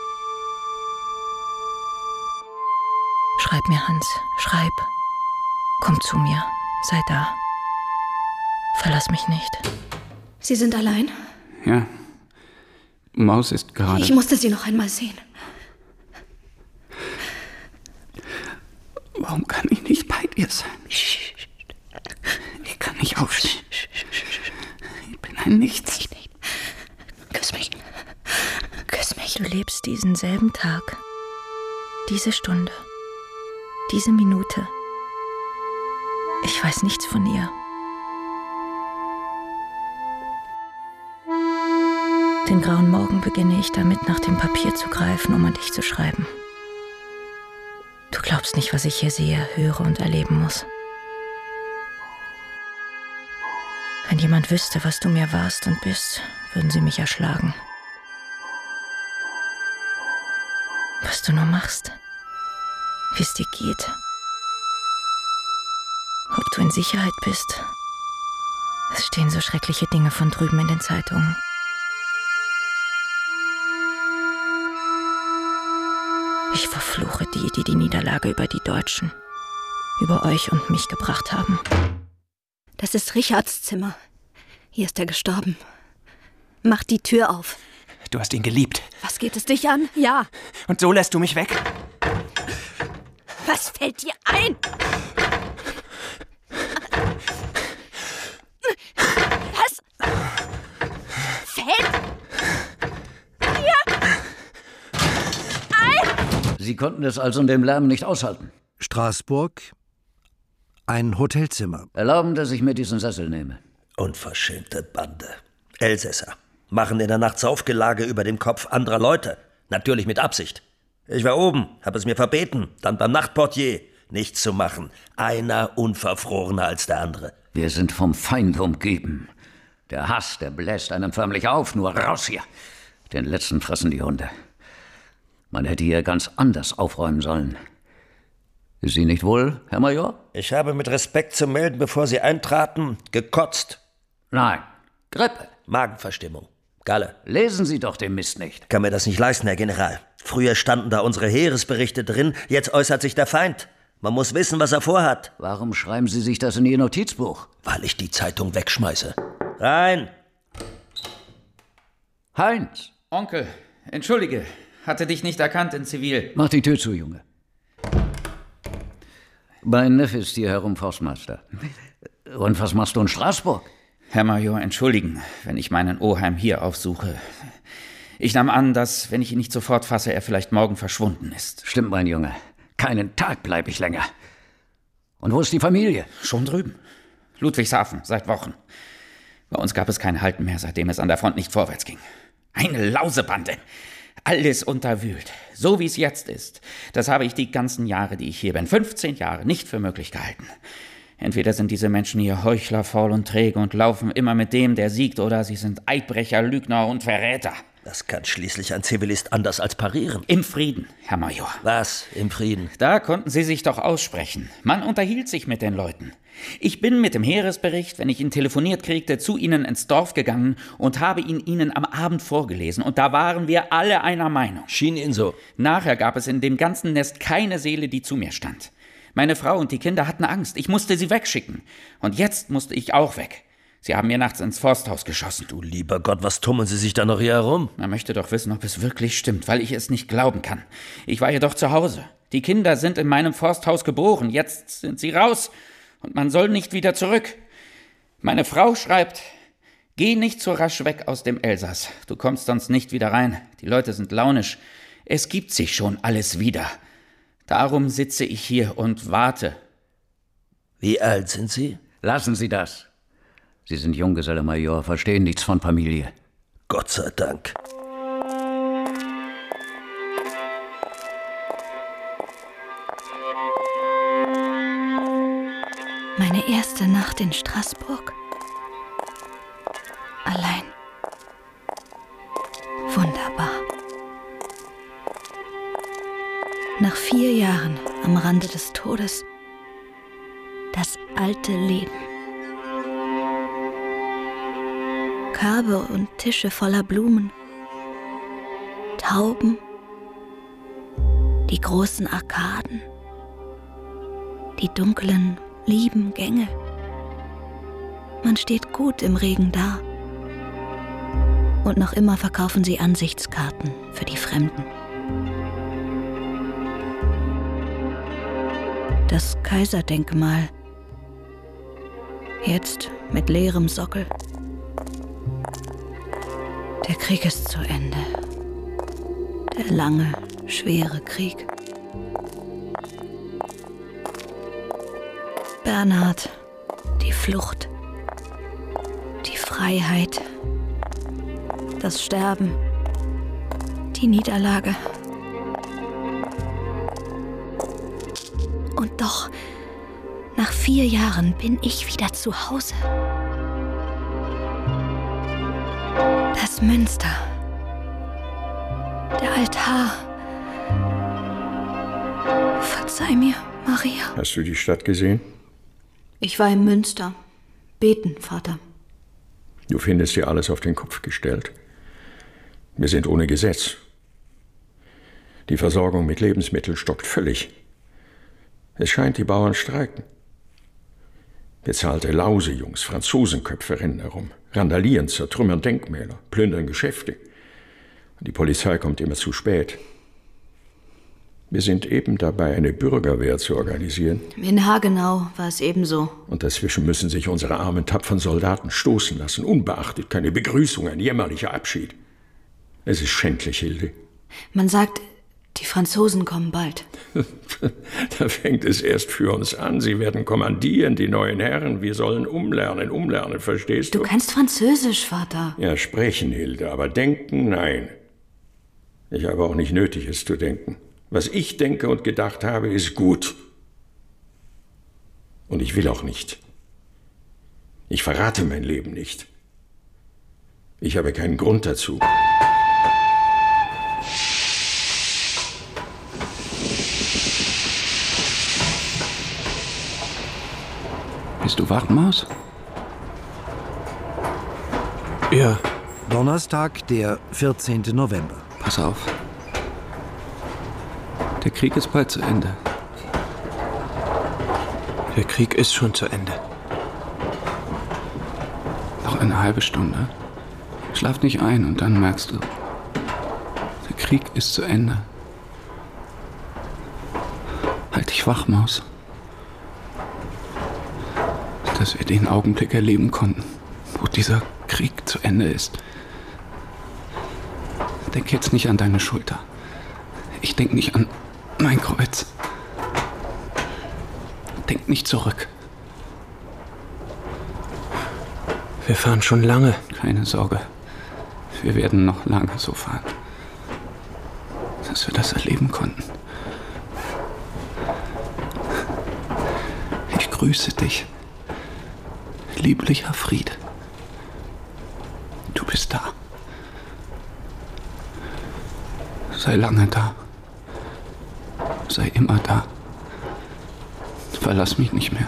Schreib mir, Hans, schreib. Komm zu mir, sei da. Verlass mich nicht. Sie sind allein? Ja. Maus ist gerade... Ich musste sie noch einmal sehen. Warum kann ich nicht bei dir sein? Ich kann nicht aufstehen. Ich bin ein Nichts. Küss mich. Küss mich. Du lebst diesen selben Tag, diese Stunde, diese Minute. Ich weiß nichts von ihr. Den grauen Morgen beginne ich damit, nach dem Papier zu greifen, um an dich zu schreiben. Du glaubst nicht, was ich hier sehe, höre und erleben muss. Wenn jemand wüsste, was du mir warst und bist, würden sie mich erschlagen. Was du nur machst, wie es dir geht, ob du in Sicherheit bist. Es stehen so schreckliche Dinge von drüben in den Zeitungen. Ich verfluche die, die die Niederlage über die Deutschen, über euch und mich gebracht haben. Das ist Richards Zimmer. Hier ist er gestorben. Mach die Tür auf. Du hast ihn geliebt. Was geht es dich an? Ja. Und so lässt du mich weg? Was fällt dir ein? Was fällt dir ein? Sie konnten es also in dem Lärm nicht aushalten. Straßburg, ein Hotelzimmer. Erlauben, dass ich mir diesen Sessel nehme. Unverschämte Bande. Elsässer. Machen in der Nacht Saufgelage über dem Kopf anderer Leute. Natürlich mit Absicht. Ich war oben, habe es mir verbeten, dann beim Nachtportier. Nichts zu machen. Einer unverfrorener als der andere. Wir sind vom Feind umgeben. Der Hass, der bläst einen förmlich auf. Nur raus hier. Den letzten fressen die Hunde. Man hätte hier ganz anders aufräumen sollen. Ist Sie nicht wohl, Herr Major? Ich habe mit Respekt zu melden, bevor Sie eintraten, gekotzt. Nein, Grippe. Magenverstimmung. Galle. Lesen Sie doch den Mist nicht. Kann mir das nicht leisten, Herr General. Früher standen da unsere Heeresberichte drin, jetzt äußert sich der Feind. Man muss wissen, was er vorhat. Warum schreiben Sie sich das in Ihr Notizbuch? Weil ich die Zeitung wegschmeiße. Rein! Heinz! Onkel, entschuldige. Hatte dich nicht erkannt in Zivil. Mach die Tür zu, Junge. Mein Neffe ist hier herum Forstmeister. Und was machst du in Straßburg? Herr Major, entschuldigen, wenn ich meinen Oheim hier aufsuche. Ich nahm an, dass, wenn ich ihn nicht sofort fasse, er vielleicht morgen verschwunden ist. Stimmt, mein Junge. Keinen Tag bleibe ich länger. Und wo ist die Familie? Schon drüben. Ludwigshafen, seit Wochen. Bei uns gab es kein Halten mehr, seitdem es an der Front nicht vorwärts ging. Eine Lausebande. Alles unterwühlt. So wie es jetzt ist. Das habe ich die ganzen Jahre, die ich hier bin, fünfzehn Jahre, nicht für möglich gehalten. Entweder sind diese Menschen hier Heuchler, faul und träge und laufen immer mit dem, der siegt, oder sie sind Eidbrecher, Lügner und Verräter. Das kann schließlich ein Zivilist anders als parieren. Im Frieden, Herr Major. Was, im Frieden? Da konnten Sie sich doch aussprechen. Man unterhielt sich mit den Leuten. Ich bin mit dem Heeresbericht, wenn ich ihn telefoniert kriegte, zu Ihnen ins Dorf gegangen und habe ihn Ihnen am Abend vorgelesen. Und da waren wir alle einer Meinung. Schien Ihnen so. Nachher gab es in dem ganzen Nest keine Seele, die zu mir stand. Meine Frau und die Kinder hatten Angst. Ich musste sie wegschicken. Und jetzt musste ich auch weg. Sie haben mir nachts ins Forsthaus geschossen. Du lieber Gott, was tummeln Sie sich da noch hier herum? Man möchte doch wissen, ob es wirklich stimmt, weil ich es nicht glauben kann. Ich war jedoch zu Hause. Die Kinder sind in meinem Forsthaus geboren. Jetzt sind sie raus und man soll nicht wieder zurück. Meine Frau schreibt, geh nicht so rasch weg aus dem Elsass. Du kommst sonst nicht wieder rein. Die Leute sind launisch. Es gibt sich schon alles wieder. Darum sitze ich hier und warte. Wie alt sind Sie? Lassen Sie das. Sie sind Junggeselle, Major, verstehen nichts von Familie. Gott sei Dank. Meine erste Nacht in Straßburg. Allein. Wunderbar. Nach vier Jahren am Rande des Todes. Das alte Leben. Körbe und Tische voller Blumen. Tauben. Die großen Arkaden. Die dunklen, lieben Gänge. Man steht gut im Regen da. Und noch immer verkaufen sie Ansichtskarten für die Fremden. Das Kaiserdenkmal. Jetzt mit leerem Sockel. Der Krieg ist zu Ende. Der lange, schwere Krieg. Bernhard, die Flucht, die Freiheit, das Sterben, die Niederlage. Und doch, nach vier Jahren bin ich wieder zu Hause. Das Münster. Der Altar. Verzeih mir, Maria. Hast du die Stadt gesehen? Ich war im Münster. Beten, Vater. Du findest dir alles auf den Kopf gestellt. Wir sind ohne Gesetz. Die Versorgung mit Lebensmitteln stockt völlig. Es scheint, die Bauern streiken. Bezahlte Lausejungs, Franzosenköpfe rennen herum, randalieren, zertrümmern Denkmäler, plündern Geschäfte. Die Polizei kommt immer zu spät. Wir sind eben dabei, eine Bürgerwehr zu organisieren. In Hagenau war es ebenso. Und dazwischen müssen sich unsere armen, tapferen Soldaten stoßen lassen, unbeachtet keine Begrüßung, ein jämmerlicher Abschied. Es ist schändlich, Hilde. Man sagt, die Franzosen kommen bald. Da fängt es erst für uns an. Sie werden kommandieren, die neuen Herren. Wir sollen umlernen, umlernen, verstehst du? Du kannst Französisch, Vater. Ja, sprechen, Hilde, aber denken, nein. Ich habe auch nicht nötig, es zu denken. Was ich denke und gedacht habe, ist gut. Und ich will auch nicht. Ich verrate mein Leben nicht. Ich habe keinen Grund dazu. Bist du wach, Maus? Ja. Donnerstag, der vierzehnten November. Pass auf. Der Krieg ist bald zu Ende. Der Krieg ist schon zu Ende. Noch eine halbe Stunde. Schlaf nicht ein und dann merkst du, der Krieg ist zu Ende. Halt dich wach, Maus. Dass wir den Augenblick erleben konnten, wo dieser Krieg zu Ende ist. Denk jetzt nicht an deine Schulter. Ich denk nicht an mein Kreuz. Denk nicht zurück. Wir fahren schon lange. Keine Sorge. Wir werden noch lange so fahren. Dass wir das erleben konnten. Ich grüße dich. Lieblicher Friede. Du bist da. Sei lange da. Sei immer da. Verlass mich nicht mehr.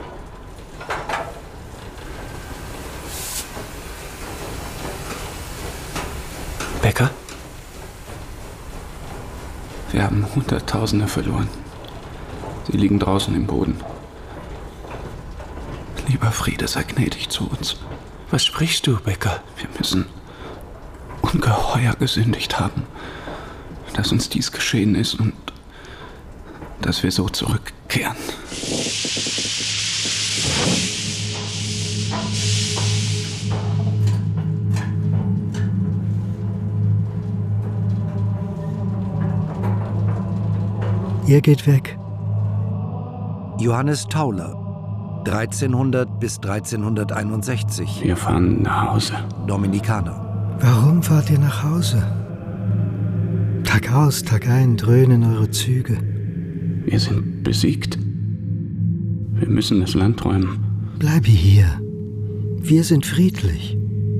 Becker? Wir haben Hunderttausende verloren. Sie liegen draußen im Boden. Lieber Friede, sei gnädig zu uns. Was sprichst du, Becker? Wir müssen ungeheuer gesündigt haben, dass uns dies geschehen ist und dass wir so zurückkehren. Ihr geht weg. Johannes Tauler, dreizehnhundert bis dreizehnhunderteinundsechzig. Wir fahren nach Hause. Dominikaner. Warum fahrt ihr nach Hause? Tag aus, Tag ein dröhnen eure Züge. Wir sind besiegt. Wir müssen das Land räumen. Bleibe hier. Wir sind friedlich.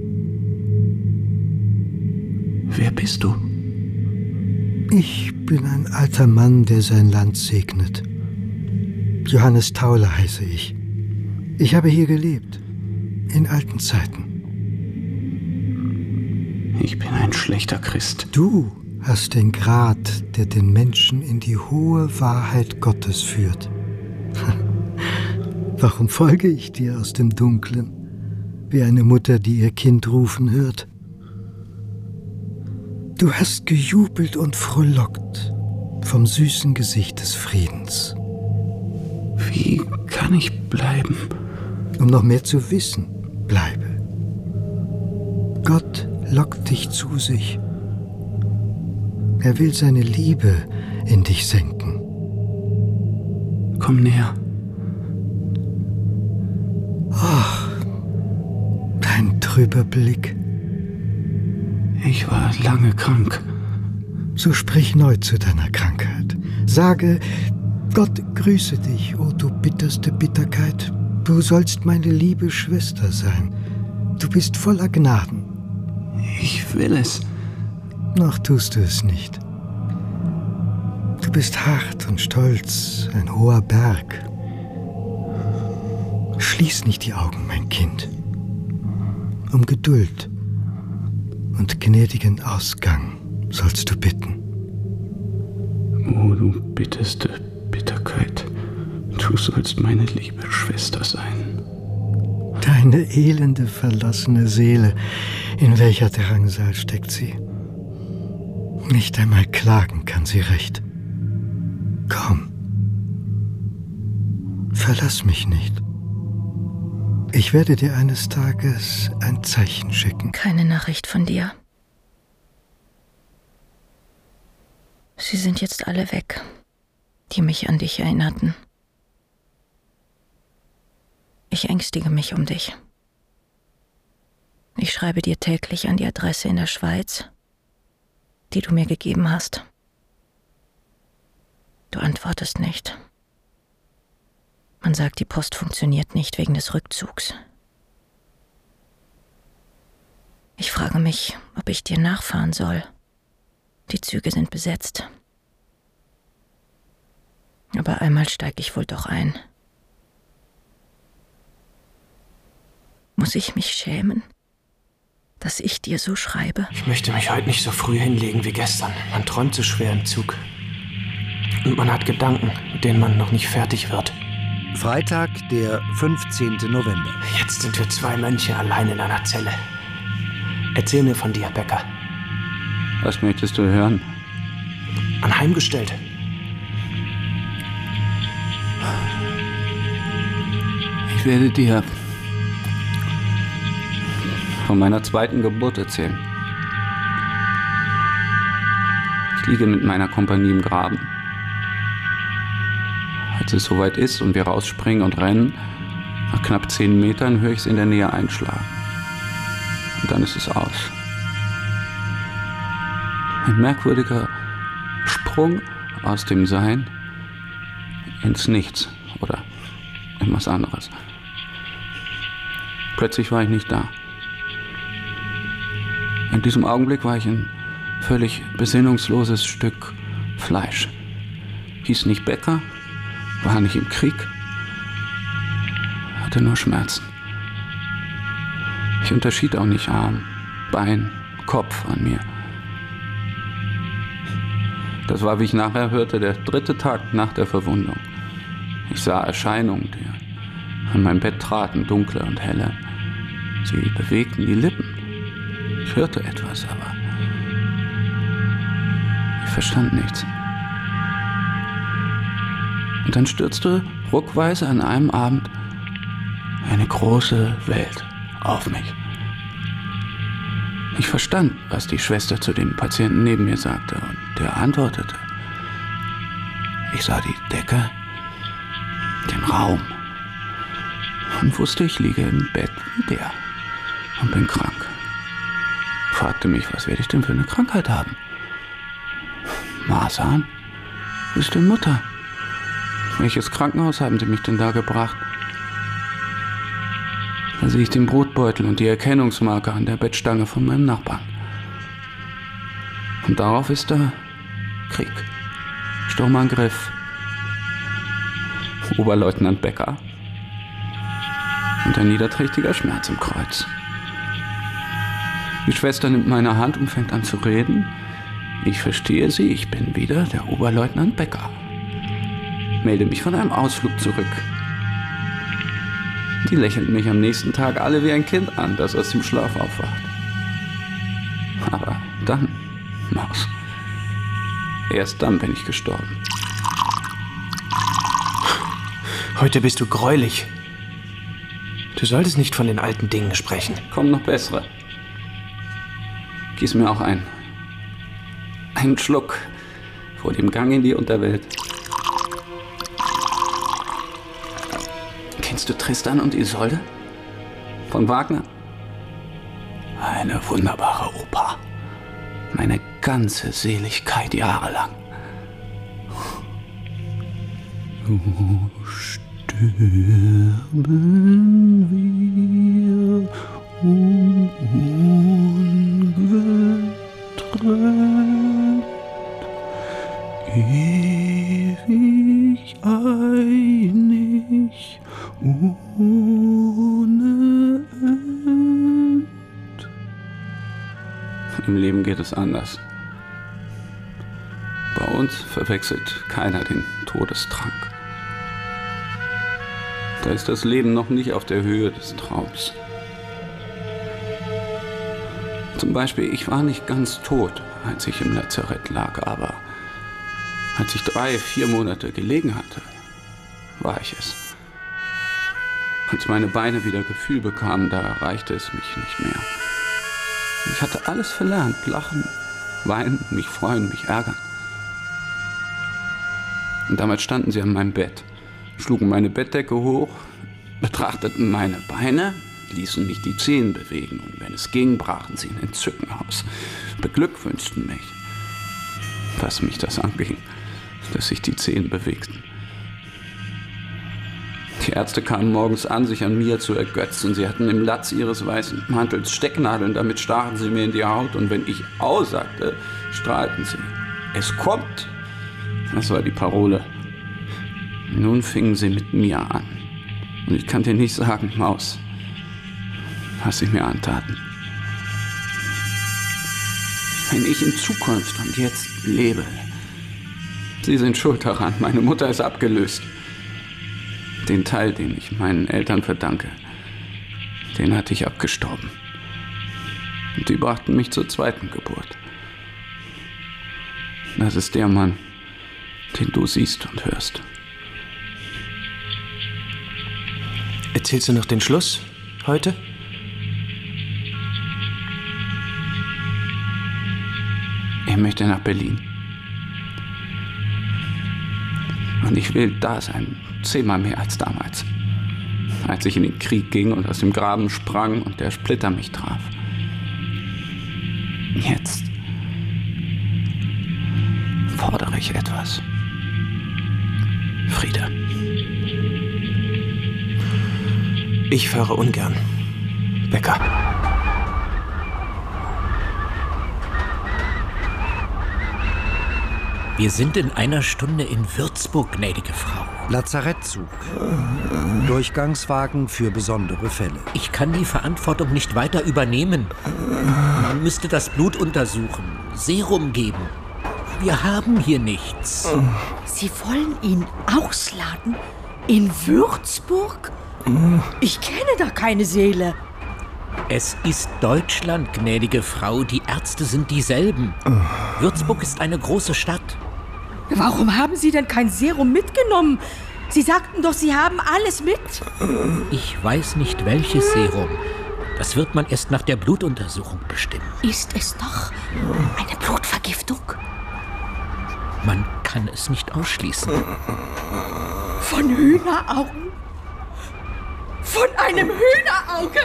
Wer bist du? Ich bin ein alter Mann, der sein Land segnet. Johannes Tauler heiße ich. Ich habe hier gelebt. In alten Zeiten. Ich bin ein schlechter Christ. Du hast den Grat, der den Menschen in die hohe Wahrheit Gottes führt. Warum folge ich dir aus dem Dunklen, wie eine Mutter, die ihr Kind rufen hört? Du hast gejubelt und frohlockt vom süßen Gesicht des Friedens. Wie kann ich bleiben? Um noch mehr zu wissen, bleibe. Gott lockt dich zu sich. Er will seine Liebe in dich senken. Komm näher. Ach, dein trüber Blick. Ich war lange krank. So sprich neu zu deiner Krankheit. Sage, Gott grüße dich, o du bitterste Bitterkeit. Du sollst meine liebe Schwester sein. Du bist voller Gnaden. Ich will es. Noch tust du es nicht. Du bist hart und stolz, ein hoher Berg. Schließ nicht die Augen, mein Kind. Um Geduld und gnädigen Ausgang sollst du bitten. O du bitterste Bitterkeit, du sollst meine liebe Schwester sein. Deine elende, verlassene Seele, in welcher Drangsal steckt sie? Nicht einmal klagen kann sie recht. Komm, verlass mich nicht. Ich werde dir eines Tages ein Zeichen schicken. Keine Nachricht von dir. Sie sind jetzt alle weg, die mich an dich erinnerten. Ich ängstige mich um dich. Ich schreibe dir täglich an die Adresse in der Schweiz, die du mir gegeben hast. Du antwortest nicht. Man sagt, die Post funktioniert nicht wegen des Rückzugs. Ich frage mich, ob ich dir nachfahren soll. Die Züge sind besetzt. Aber einmal steige ich wohl doch ein. Muss ich mich schämen, dass ich dir so schreibe? Ich möchte mich heute nicht so früh hinlegen wie gestern. Man träumt so schwer im Zug. Und man hat Gedanken, mit denen man noch nicht fertig wird. Freitag, der fünfzehnten November. Jetzt sind wir zwei Mönche allein in einer Zelle. Erzähl mir von dir, Becker. Was möchtest du hören? Anheimgestellt. Ich werde dir von meiner zweiten Geburt erzählen. Ich liege mit meiner Kompanie im Graben. Als es soweit ist und wir rausspringen und rennen, nach knapp zehn Metern höre ich es in der Nähe einschlagen. Und dann ist es aus. Ein merkwürdiger Sprung aus dem Sein ins Nichts oder in was anderes. Plötzlich war ich nicht da. In diesem Augenblick war ich ein völlig besinnungsloses Stück Fleisch. Hieß nicht Becker, war nicht im Krieg, hatte nur Schmerzen. Ich unterschied auch nicht Arm, Bein, Kopf an mir. Das war, wie ich nachher hörte, der dritte Tag nach der Verwundung. Ich sah Erscheinungen, die an mein Bett traten, dunkle und helle. Sie bewegten die Lippen. Ich hörte etwas, aber ich verstand nichts. Und dann stürzte ruckweise an einem Abend eine große Welt auf mich. Ich verstand, was die Schwester zu dem Patienten neben mir sagte, und der antwortete. Ich sah die Decke, den Raum und wusste, ich liege im Bett wie der und bin krank. Fragte mich, was werde ich denn für eine Krankheit haben? Masern? Wo ist denn Mutter? Welches Krankenhaus haben Sie mich denn da gebracht? Da sehe ich den Brotbeutel und die Erkennungsmarke an der Bettstange von meinem Nachbarn. Und darauf ist da Krieg, Sturmangriff, Oberleutnant Becker und ein niederträchtiger Schmerz im Kreuz. Die Schwester nimmt meine Hand und fängt an zu reden. Ich verstehe sie, ich bin wieder der Oberleutnant Becker. Melde mich von einem Ausflug zurück. Die lächeln mich am nächsten Tag alle wie ein Kind an, das aus dem Schlaf aufwacht. Aber dann, Maus, erst dann bin ich gestorben. Heute bist du gräulich. Du solltest nicht von den alten Dingen sprechen. Kommen noch bessere. Gieß mir auch ein. Einen Schluck vor dem Gang in die Unterwelt. Kennst du Tristan und Isolde? Von Wagner? Eine wunderbare Oper. Meine ganze Seligkeit jahrelang. So sterben wir ungewiss. ewig einig, ohne End. Im Leben geht es anders. Bei uns verwechselt keiner den Todestrank. Da ist das Leben noch nicht auf der Höhe des Traums. Zum Beispiel, ich war nicht ganz tot, als ich im Lazarett lag, aber als ich drei, vier Monate gelegen hatte, war ich es. Als meine Beine wieder Gefühl bekamen, da erreichte es mich nicht mehr. Ich hatte alles verlernt, lachen, weinen, mich freuen, mich ärgern. Und damals standen sie an meinem Bett, schlugen meine Bettdecke hoch, betrachteten meine Beine, ließen mich die Zehen bewegen und wenn es ging, brachen sie in Entzücken aus, beglückwünschten mich, was mich das anging, dass sich die Zehen bewegten. Die Ärzte kamen morgens an, sich an mir zu ergötzen. Sie hatten im Latz ihres weißen Mantels Stecknadeln, damit stachen sie mir in die Haut und wenn ich aussagte, strahlten sie. Es kommt! Das war die Parole. Nun fingen sie mit mir an. Und ich kann dir nicht sagen, Maus, was sie mir antaten. Wenn ich in Zukunft und jetzt lebe, sie sind schuld daran, meine Mutter ist abgelöst. Den Teil, den ich meinen Eltern verdanke, den hatte ich abgestorben. Und die brachten mich zur zweiten Geburt. Das ist der Mann, den du siehst und hörst. Erzählst du noch den Schluss heute? Ich möchte nach Berlin. Und ich will da sein, zehnmal mehr als damals. Als ich in den Krieg ging und aus dem Graben sprang und der Splitter mich traf. Jetzt fordere ich etwas. Friede. Ich fahre ungern. Becker. Wir sind in einer Stunde in Würzburg, gnädige Frau. Lazarettzug. Durchgangswagen für besondere Fälle. Ich kann die Verantwortung nicht weiter übernehmen. Man müsste das Blut untersuchen, Serum geben. Wir haben hier nichts. Sie wollen ihn ausladen? In Würzburg? Ich kenne da keine Seele. Es ist Deutschland, gnädige Frau. Die Ärzte sind dieselben. Würzburg ist eine große Stadt. Warum haben Sie denn kein Serum mitgenommen? Sie sagten doch, Sie haben alles mit. Ich weiß nicht, welches Serum. Das wird man erst nach der Blutuntersuchung bestimmen. Ist es doch eine Blutvergiftung? Man kann es nicht ausschließen. Von Hühneraugen? Von einem Hühnerauge?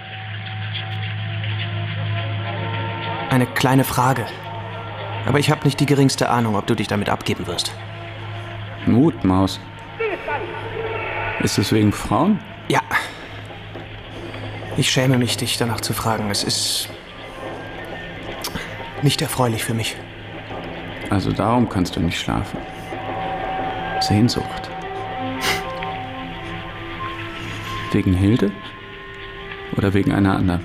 Eine kleine Frage. Aber ich habe nicht die geringste Ahnung, ob du dich damit abgeben wirst. Mut, Maus. Ist es wegen Frauen? Ja. Ich schäme mich, dich danach zu fragen. Es ist nicht erfreulich für mich. Also darum kannst du nicht schlafen. Sehnsucht. Wegen Hilde? Oder wegen einer anderen?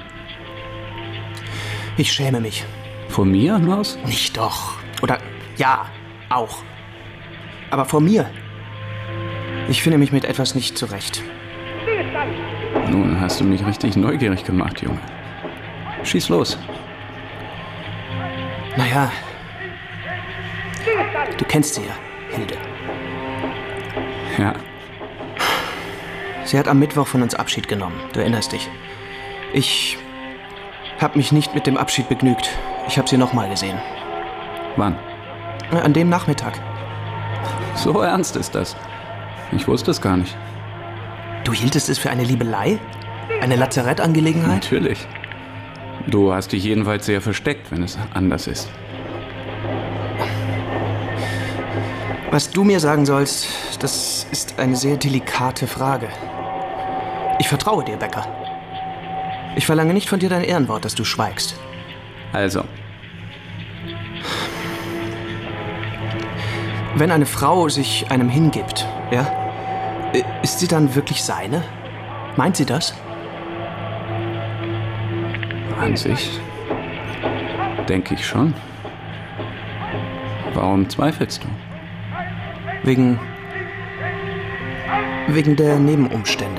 Ich schäme mich. Vor mir, Maus? Nicht doch. Oder ja, auch. Aber vor mir. Ich finde mich mit etwas nicht zurecht. Nun hast du mich richtig neugierig gemacht, Junge. Schieß los. Naja. Du kennst sie ja, Hilde. Ja. Sie hat am Mittwoch von uns Abschied genommen. Du erinnerst dich. Ich habe mich nicht mit dem Abschied begnügt. Ich habe sie noch mal gesehen. Wann? An dem Nachmittag. So ernst ist das. Ich wusste es gar nicht. Du hieltest es für eine Liebelei? Eine Lazarettangelegenheit? Natürlich. Du hast dich jedenfalls sehr versteckt, wenn es anders ist. Was du mir sagen sollst, das ist eine sehr delikate Frage. Ich vertraue dir, Becker. Ich verlange nicht von dir dein Ehrenwort, dass du schweigst. Also. Wenn eine Frau sich einem hingibt, ja, ist sie dann wirklich seine? Meint sie das? An sich denke ich schon. Warum zweifelst du? Wegen... wegen der Nebenumstände.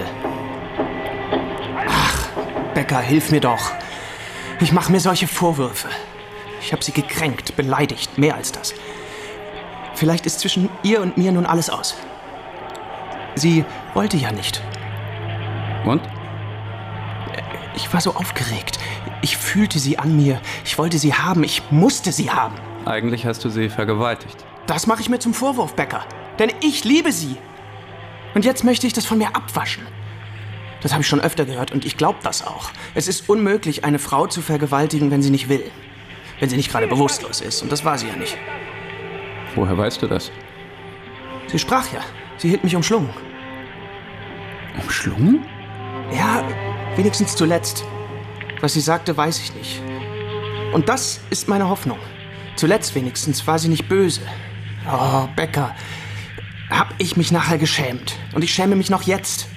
Ach, Becker, hilf mir doch. Ich mache mir solche Vorwürfe. Ich habe sie gekränkt, beleidigt, mehr als das. Vielleicht ist zwischen ihr und mir nun alles aus. Sie wollte ja nicht. Und? Ich war so aufgeregt. Ich fühlte sie an mir. Ich wollte sie haben. Ich musste sie haben. Eigentlich hast du sie vergewaltigt. Das mache ich mir zum Vorwurf, Becker. Denn ich liebe sie. Und jetzt möchte ich das von mir abwaschen. Das habe ich schon öfter gehört und ich glaube das auch. Es ist unmöglich, eine Frau zu vergewaltigen, wenn sie nicht will. Wenn sie nicht gerade bewusstlos ist. Und das war sie ja nicht. Woher weißt du das? Sie sprach ja. Sie hielt mich umschlungen. Umschlungen? Ja, wenigstens zuletzt. Was sie sagte, weiß ich nicht. Und das ist meine Hoffnung. Zuletzt wenigstens war sie nicht böse. Oh, Becker, hab ich mich nachher geschämt. Und ich schäme mich noch jetzt.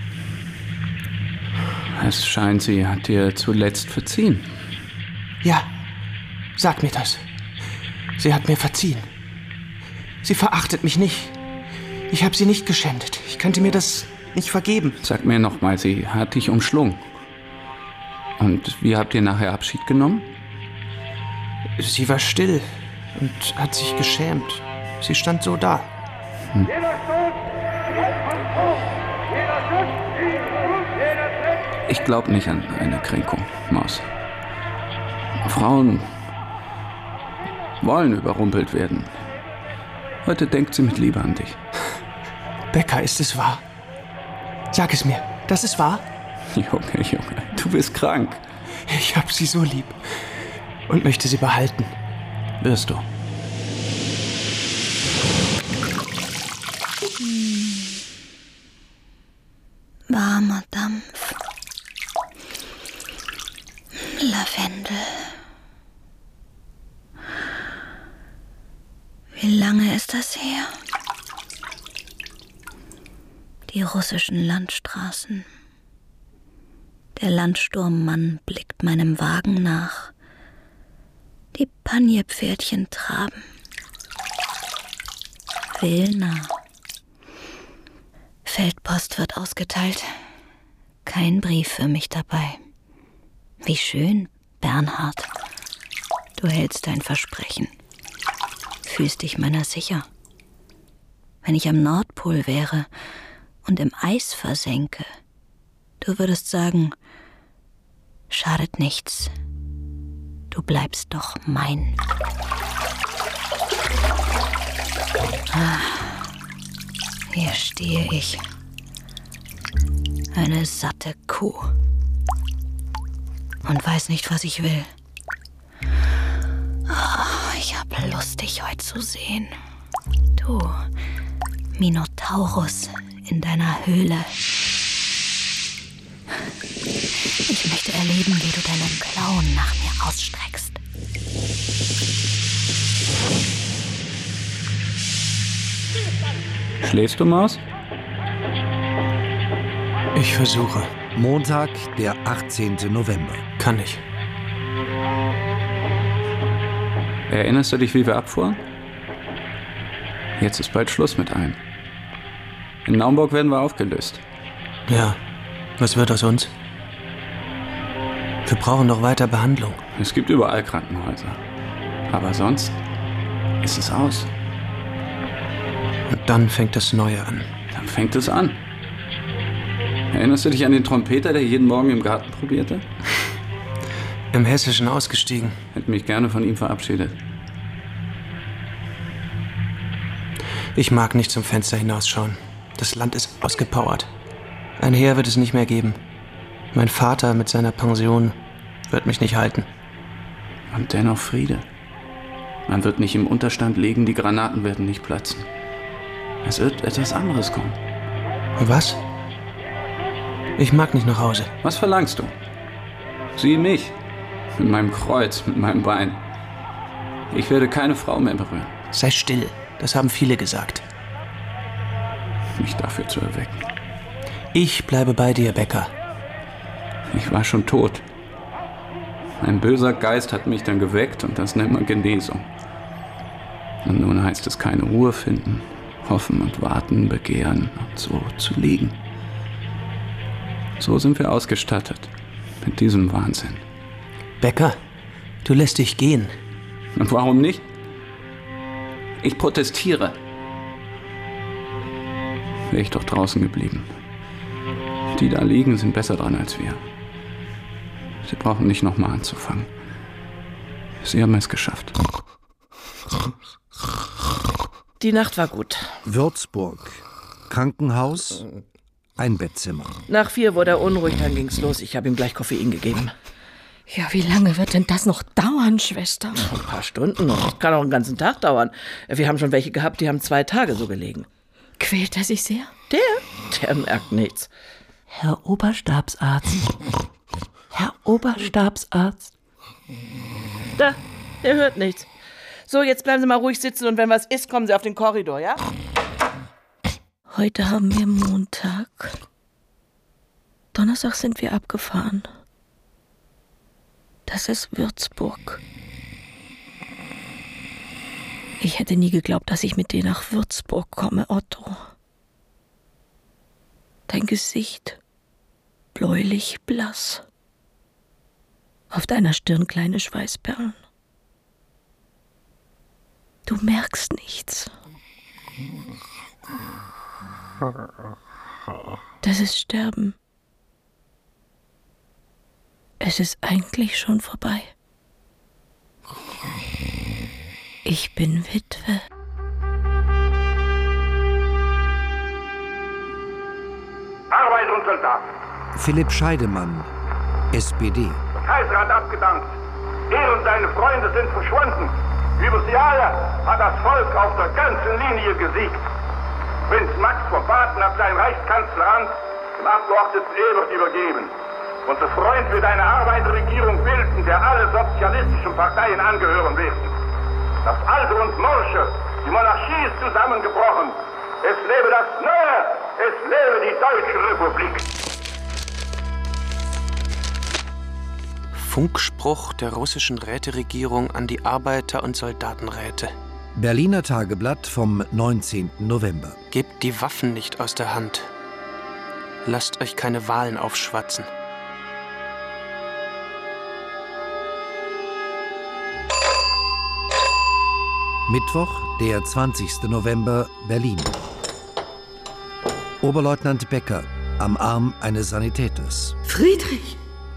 Es scheint, sie hat dir zuletzt verziehen. Ja, sag mir das. Sie hat mir verziehen. Sie verachtet mich nicht. Ich habe sie nicht geschändet. Ich könnte mir das nicht vergeben. Sag mir nochmal, sie hat dich umschlungen. Und wie habt ihr nachher Abschied genommen? Sie war still und hat sich geschämt. Sie stand so da. Hm. Ich glaube nicht an eine Kränkung, Maus. Frauen wollen überrumpelt werden. Heute denkt sie mit Liebe an dich. Becker, ist es wahr? Sag es mir, das ist wahr? Junge, Junge, du bist krank. Ich hab sie so lieb und möchte sie behalten. Wirst du. Hm. Warmer Dampf. Lavendel. Wie lange ist das her? Die russischen Landstraßen. Der Landsturmmann blickt meinem Wagen nach. Die Panierpferdchen traben. Wilna. Feldpost wird ausgeteilt. Kein Brief für mich dabei. Wie schön, Bernhard. Du hältst dein Versprechen. Fühlst dich meiner sicher. Wenn ich am Nordpol wäre und im Eis versenke, du würdest sagen, schadet nichts. Du bleibst doch mein. Ah, hier stehe ich. Eine satte Kuh. Und weiß nicht, was ich will. Oh, ich habe Lust, dich heute zu sehen. Du, Minotaurus in deiner Höhle. Ich möchte erleben, wie du deinen Klauen nach mir ausstreckst. Schläfst du, Maus? Ich versuche. Montag, der achtzehnten November. Kann ich. Erinnerst du dich, wie wir abfuhren? Jetzt ist bald Schluss mit allem. In Naumburg werden wir aufgelöst. Ja, was wird aus uns? Wir brauchen doch weiter Behandlung. Es gibt überall Krankenhäuser. Aber sonst ist es aus. Und dann fängt das Neue an. Dann fängt es an. Erinnerst du dich an den Trompeter, der jeden Morgen im Garten probierte? Im Hessischen ausgestiegen. Hätte mich gerne von ihm verabschiedet. Ich mag nicht zum Fenster hinausschauen. Das Land ist ausgepowert. Ein Heer wird es nicht mehr geben. Mein Vater mit seiner Pension wird mich nicht halten. Und dennoch Friede. Man wird nicht im Unterstand liegen, die Granaten werden nicht platzen. Es wird etwas anderes kommen. Was? Ich mag nicht nach Hause. Was verlangst du? Sieh mich. Mit meinem Kreuz, mit meinem Bein. Ich werde keine Frau mehr berühren. Sei still. Das haben viele gesagt. Mich dafür zu erwecken. Ich bleibe bei dir, Becker. Ich war schon tot. Ein böser Geist hat mich dann geweckt und das nennt man Genesung. Und nun heißt es keine Ruhe finden, hoffen und warten, begehren und so zu liegen. So sind wir ausgestattet, mit diesem Wahnsinn. Becker, du lässt dich gehen. Und warum nicht? Ich protestiere. Wäre ich doch draußen geblieben. Die da liegen, sind besser dran als wir. Sie brauchen nicht nochmal anzufangen. Sie haben es geschafft. Die Nacht war gut. Würzburg. Krankenhaus. Ein Bettzimmer. Nach vier wurde er unruhig, dann ging's los. Ich habe ihm gleich Koffein gegeben. Ja, wie lange wird denn das noch dauern, Schwester? Ein paar Stunden noch. Das kann auch einen ganzen Tag dauern. Wir haben schon welche gehabt, die haben zwei Tage so gelegen. Quält er sich sehr? Der? Der merkt nichts. Herr Oberstabsarzt. Herr Oberstabsarzt. Da, der hört nichts. So, jetzt bleiben Sie mal ruhig sitzen und wenn was ist, kommen Sie auf den Korridor, ja? Heute haben wir Montag. Donnerstag sind wir abgefahren. Das ist Würzburg. Ich hätte nie geglaubt, dass ich mit dir nach Würzburg komme, Otto. Dein Gesicht bläulich blass. Auf deiner Stirn kleine Schweißperlen. Du merkst nichts. Das ist Sterben. Es ist eigentlich schon vorbei. Ich bin Witwe. Arbeit und Soldat. Philipp Scheidemann, S P D. Der Kaiser hat abgedankt. Er und seine Freunde sind verschwunden. Über sie alle hat das Volk auf der ganzen Linie gesiegt. Prinz Max von Baden hat sein Reichskanzleramt dem Abgeordneten Ebert übergeben. Unser Freund wird eine Arbeiterregierung bilden, der alle sozialistischen Parteien angehören werden. Das Alte und Morsche, die Monarchie ist zusammengebrochen. Es lebe das Neue, es lebe die Deutsche Republik. Funkspruch der russischen Räteregierung an die Arbeiter- und Soldatenräte. Berliner Tageblatt vom neunzehnten November. Gebt die Waffen nicht aus der Hand. Lasst euch keine Wahlen aufschwatzen. Mittwoch, der zwanzigsten November, Berlin. Oberleutnant Becker am Arm eines Sanitäters. Friedrich!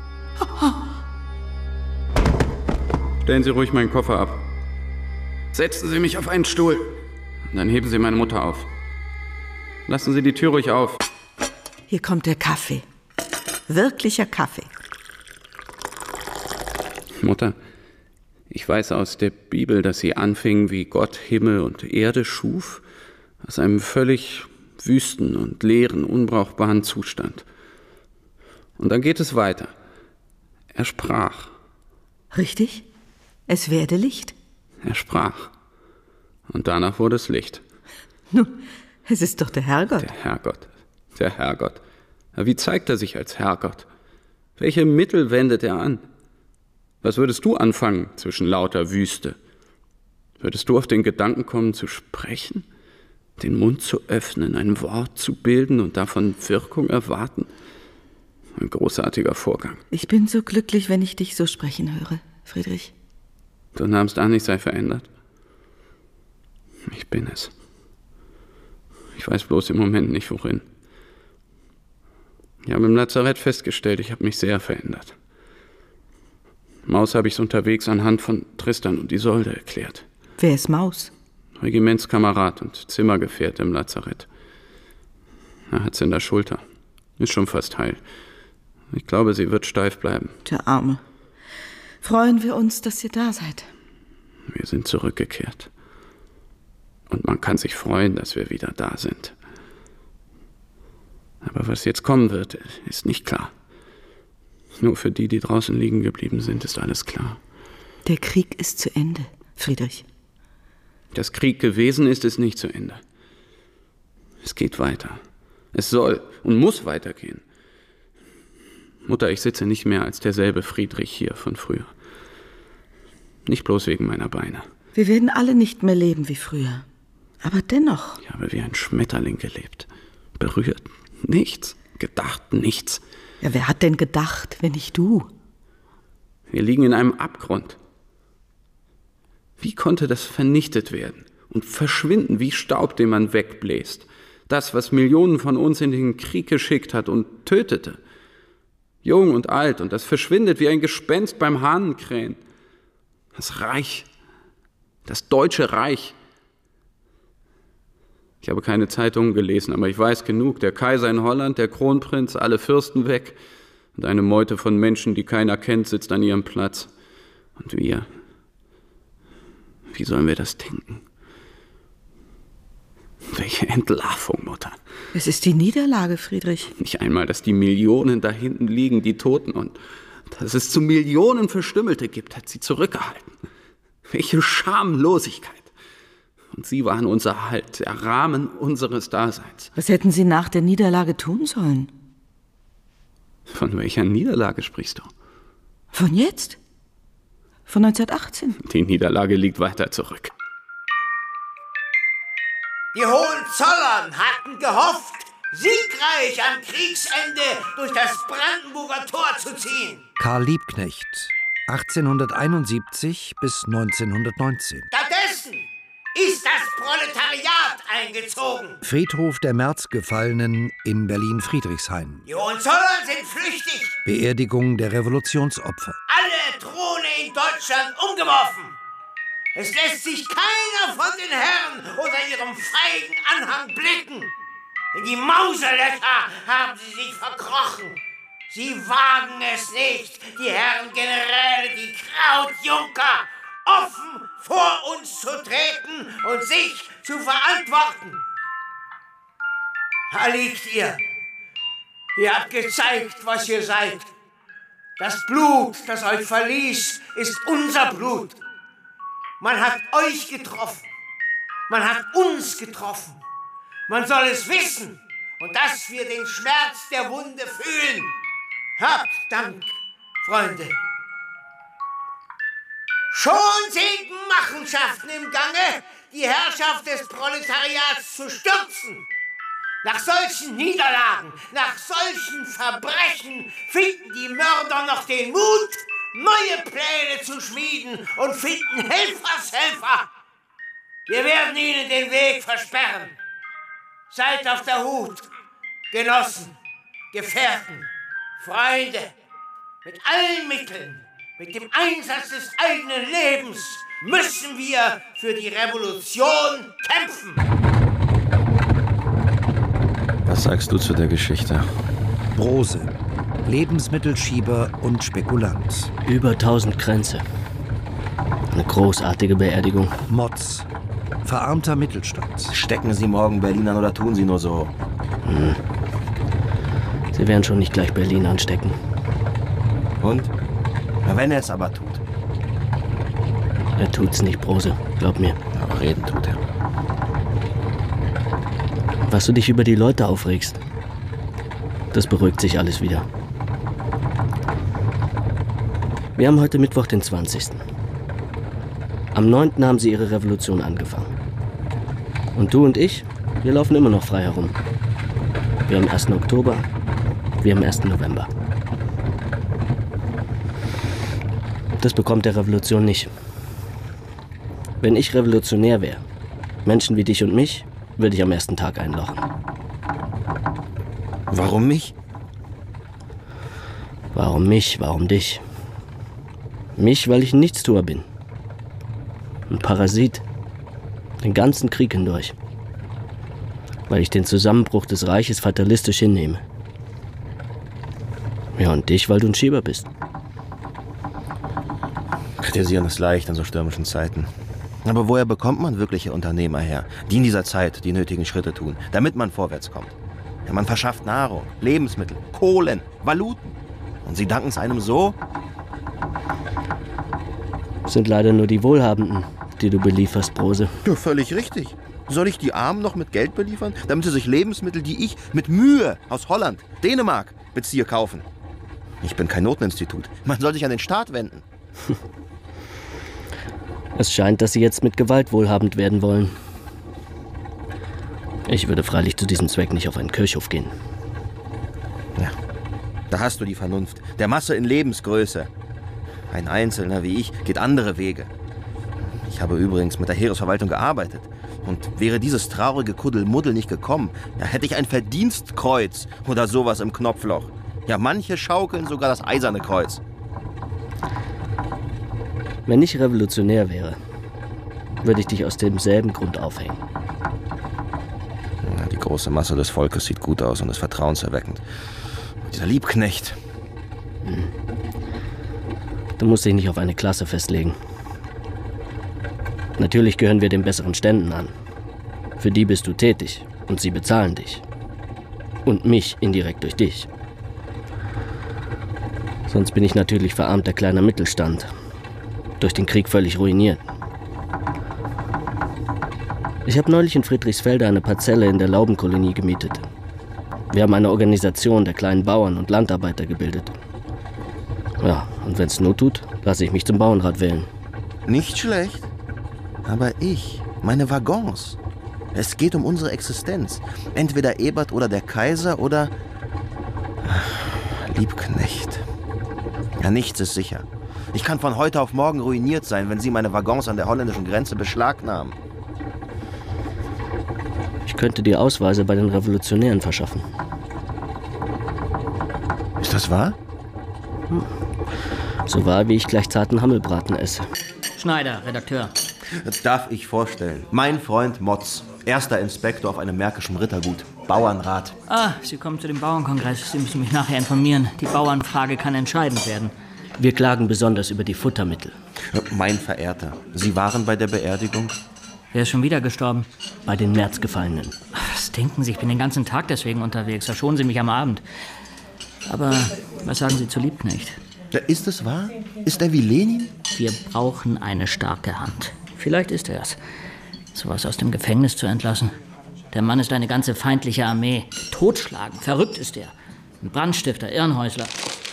Stellen Sie ruhig meinen Koffer ab. Setzen Sie mich auf einen Stuhl. Und dann heben Sie meine Mutter auf. Lassen Sie die Tür ruhig auf. Hier kommt der Kaffee. Wirklicher Kaffee. Mutter, ich weiß aus der Bibel, dass Sie anfingen, wie Gott Himmel und Erde schuf, aus einem völlig wüsten und leeren, unbrauchbaren Zustand. Und dann geht es weiter. Er sprach. Richtig? Es werde Licht. Er sprach. Und danach wurde es Licht. Nun, es ist doch der Herrgott. Der Herrgott. Der Herrgott. Aber wie zeigt er sich als Herrgott? Welche Mittel wendet er an? Was würdest du anfangen zwischen lauter Wüste? Würdest du auf den Gedanken kommen, zu sprechen? Den Mund zu öffnen, ein Wort zu bilden und davon Wirkung erwarten? Ein großartiger Vorgang. Ich bin so glücklich, wenn ich dich so sprechen höre, Friedrich. Du nahmst an, ich sei verändert. Ich bin es. Ich weiß bloß im Moment nicht, worin. Ich habe im Lazarett festgestellt, ich habe mich sehr verändert. Maus habe ich es unterwegs anhand von Tristan und Isolde erklärt. Wer ist Maus? Regimentskamerad und Zimmergefährte im Lazarett. Er hat's in der Schulter. Ist schon fast heil. Ich glaube, sie wird steif bleiben. Der Arme. Freuen wir uns, dass ihr da seid. Wir sind zurückgekehrt. Und man kann sich freuen, dass wir wieder da sind. Aber was jetzt kommen wird, ist nicht klar. Nur für die, die draußen liegen geblieben sind, ist alles klar. Der Krieg ist zu Ende, Friedrich. Das Krieg gewesen ist, ist nicht zu Ende. Es geht weiter. Es soll und muss weitergehen. Mutter, ich sitze nicht mehr als derselbe Friedrich hier von früher. Nicht bloß wegen meiner Beine. Wir werden alle nicht mehr leben wie früher. Aber dennoch. Ich habe wie ein Schmetterling gelebt. Berührt. Nichts. Gedacht. Nichts. Ja, wer hat denn gedacht, wenn nicht du? Wir liegen in einem Abgrund. Wie konnte das vernichtet werden und verschwinden wie Staub, den man wegbläst? Das, was Millionen von uns in den Krieg geschickt hat und tötete. Jung und alt, und das verschwindet wie ein Gespenst beim Hahnenkrähen. Das Reich, das Deutsche Reich. Ich habe keine Zeitungen gelesen, aber ich weiß genug. Der Kaiser in Holland, der Kronprinz, alle Fürsten weg. Und eine Meute von Menschen, die keiner kennt, sitzt an ihrem Platz. Und wir, wie sollen wir das denken? Welche Entlarvung, Mutter. Es ist die Niederlage, Friedrich. Nicht einmal, dass die Millionen da hinten liegen, die Toten, und dass es zu Millionen Verstümmelte gibt, hat sie zurückgehalten. Welche Schamlosigkeit. Und sie waren unser Halt, der Rahmen unseres Daseins. Was hätten Sie nach der Niederlage tun sollen? Von welcher Niederlage sprichst du? Von jetzt? Von neunzehnhundertachtzehn? Die Niederlage liegt weiter zurück. Die Hohenzollern hatten gehofft, siegreich am Kriegsende durch das Brandenburger Tor zu ziehen. Karl Liebknecht, achtzehnhunderteinundsiebzig bis neunzehnhundertneunzehn. Stattdessen ist das Proletariat eingezogen. Friedhof der Märzgefallenen in Berlin-Friedrichshain. Die Hohenzollern sind flüchtig. Beerdigung der Revolutionsopfer. Alle Throne in Deutschland umgeworfen. Es lässt sich keiner von den Herren oder ihrem feigen Anhang blicken. In die Mauserlöcher haben sie sich verkrochen. Sie wagen es nicht, die Herren Generäle, die Krautjunker, offen vor uns zu treten und sich zu verantworten. Da liegt ihr. Ihr habt gezeigt, was ihr seid. Das Blut, das euch verließ, ist unser Blut. Man hat euch getroffen. Man hat uns getroffen. Man soll es wissen und dass wir den Schmerz der Wunde fühlen. Habt Dank, Freunde. Schon sind Machenschaften im Gange, die Herrschaft des Proletariats zu stürzen. Nach solchen Niederlagen, nach solchen Verbrechen finden die Mörder noch den Mut, neue Pläne zu schmieden und finden Helfershelfer. Wir werden ihnen den Weg versperren. Seid auf der Hut, Genossen, Gefährten, Freunde, mit allen Mitteln, mit dem Einsatz des eigenen Lebens müssen wir für die Revolution kämpfen. Was sagst du zu der Geschichte? Brose, Lebensmittelschieber und Spekulant. Über tausend Kränze. Eine großartige Beerdigung. Motz, verarmter Mittelstand. Stecken Sie morgen Berlin an oder tun Sie nur so? Hm. Sie werden schon nicht gleich Berlin anstecken. Und? Na, wenn er es aber tut. Er tut's nicht, Brose. Glaub mir. Aber reden tut er. Was du dich über die Leute aufregst, das beruhigt sich alles wieder. Wir haben heute Mittwoch, den zwanzigsten Am neunten haben sie ihre Revolution angefangen. Und du und ich, wir laufen immer noch frei herum. Wir am ersten Oktober, wir am ersten November. Das bekommt der Revolution nicht. Wenn ich Revolutionär wäre, Menschen wie dich und mich, würde ich am ersten Tag einlochen. Warum mich? Warum mich? Warum dich? Mich, weil ich ein Nichtstuer bin. Ein Parasit. Den ganzen Krieg hindurch. Weil ich den Zusammenbruch des Reiches fatalistisch hinnehme. Ja, und dich, weil du ein Schieber bist. Kritisieren ist leicht in so stürmischen Zeiten. Aber woher bekommt man wirkliche Unternehmer her, die in dieser Zeit die nötigen Schritte tun, damit man vorwärts kommt? Ja, man verschafft Nahrung, Lebensmittel, Kohlen, Valuten. Und sie danken es einem so? Sind leider nur die Wohlhabenden, die du belieferst, Brose. Ja, völlig richtig. Soll ich die Armen noch mit Geld beliefern, damit sie sich Lebensmittel, die ich mit Mühe aus Holland, Dänemark beziehe, kaufen? Ich bin kein Noteninstitut. Man soll sich an den Staat wenden. Es scheint, dass sie jetzt mit Gewalt wohlhabend werden wollen. Ich würde freilich zu diesem Zweck nicht auf einen Kirchhof gehen. Ja, da hast du die Vernunft. Der Masse in Lebensgröße. Ein Einzelner wie ich geht andere Wege. Ich habe übrigens mit der Heeresverwaltung gearbeitet. Und wäre dieses traurige Kuddelmuddel nicht gekommen, ja, hätte ich ein Verdienstkreuz oder sowas im Knopfloch. Ja, manche schaukeln sogar das eiserne Kreuz. Wenn ich revolutionär wäre, würde ich dich aus demselben Grund aufhängen. Ja, die große Masse des Volkes sieht gut aus und ist vertrauenserweckend. Und dieser Liebknecht. Hm. Du musst dich nicht auf eine Klasse festlegen. Natürlich gehören wir den besseren Ständen an. Für die bist du tätig und sie bezahlen dich. Und mich indirekt durch dich. Sonst bin ich natürlich verarmter kleiner Mittelstand. Durch den Krieg völlig ruiniert. Ich habe neulich in Friedrichsfelde eine Parzelle in der Laubenkolonie gemietet. Wir haben eine Organisation der kleinen Bauern und Landarbeiter gebildet. Ja, und wenn es Not tut, lasse ich mich zum Bauernrat wählen. Nicht schlecht. Aber ich, meine Waggons. Es geht um unsere Existenz. Entweder Ebert oder der Kaiser oder... Ach, Liebknecht. Ja, nichts ist sicher. Ich kann von heute auf morgen ruiniert sein, wenn Sie meine Waggons an der holländischen Grenze beschlagnahmen. Ich könnte dir Ausweise bei den Revolutionären verschaffen. Ist das wahr? Hm. So wahr, wie ich gleich zarten Hammelbraten esse. Schneider, Redakteur. Das darf ich vorstellen. Mein Freund Motz, erster Inspektor auf einem märkischen Rittergut. Bauernrat. Ah, Sie kommen zu dem Bauernkongress. Sie müssen mich nachher informieren. Die Bauernfrage kann entscheidend werden. Wir klagen besonders über die Futtermittel. Mein Verehrter, Sie waren bei der Beerdigung? Wer ist schon wieder gestorben? Bei den Märzgefallenen. Was denken Sie? Ich bin den ganzen Tag deswegen unterwegs. Verschonen Sie mich am Abend. Aber was sagen Sie zu Liebknecht? Ja, ist es wahr? Ist er wie Lenin? Wir brauchen eine starke Hand. Vielleicht ist er es. Sowas aus dem Gefängnis zu entlassen. Der Mann ist eine ganze feindliche Armee. Totschlagen, verrückt ist er. Ein Brandstifter, Irrenhäusler.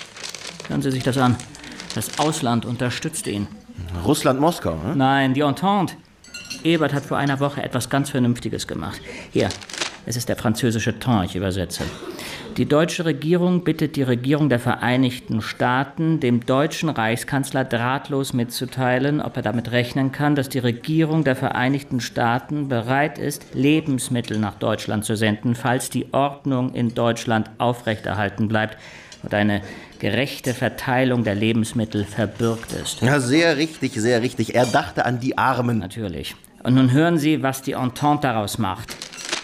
Hören Sie sich das an. Das Ausland unterstützt ihn. Russland, Moskau, ne? Nein, die Entente. Ebert hat vor einer Woche etwas ganz Vernünftiges gemacht. Hier, es ist der französische Ton, ich übersetze. Die deutsche Regierung bittet die Regierung der Vereinigten Staaten, dem deutschen Reichskanzler drahtlos mitzuteilen, ob er damit rechnen kann, dass die Regierung der Vereinigten Staaten bereit ist, Lebensmittel nach Deutschland zu senden, falls die Ordnung in Deutschland aufrechterhalten bleibt und eine gerechte Verteilung der Lebensmittel verbürgt ist. Ja, sehr richtig, sehr richtig. Er dachte an die Armen. Natürlich. Und nun hören Sie, was die Entente daraus macht.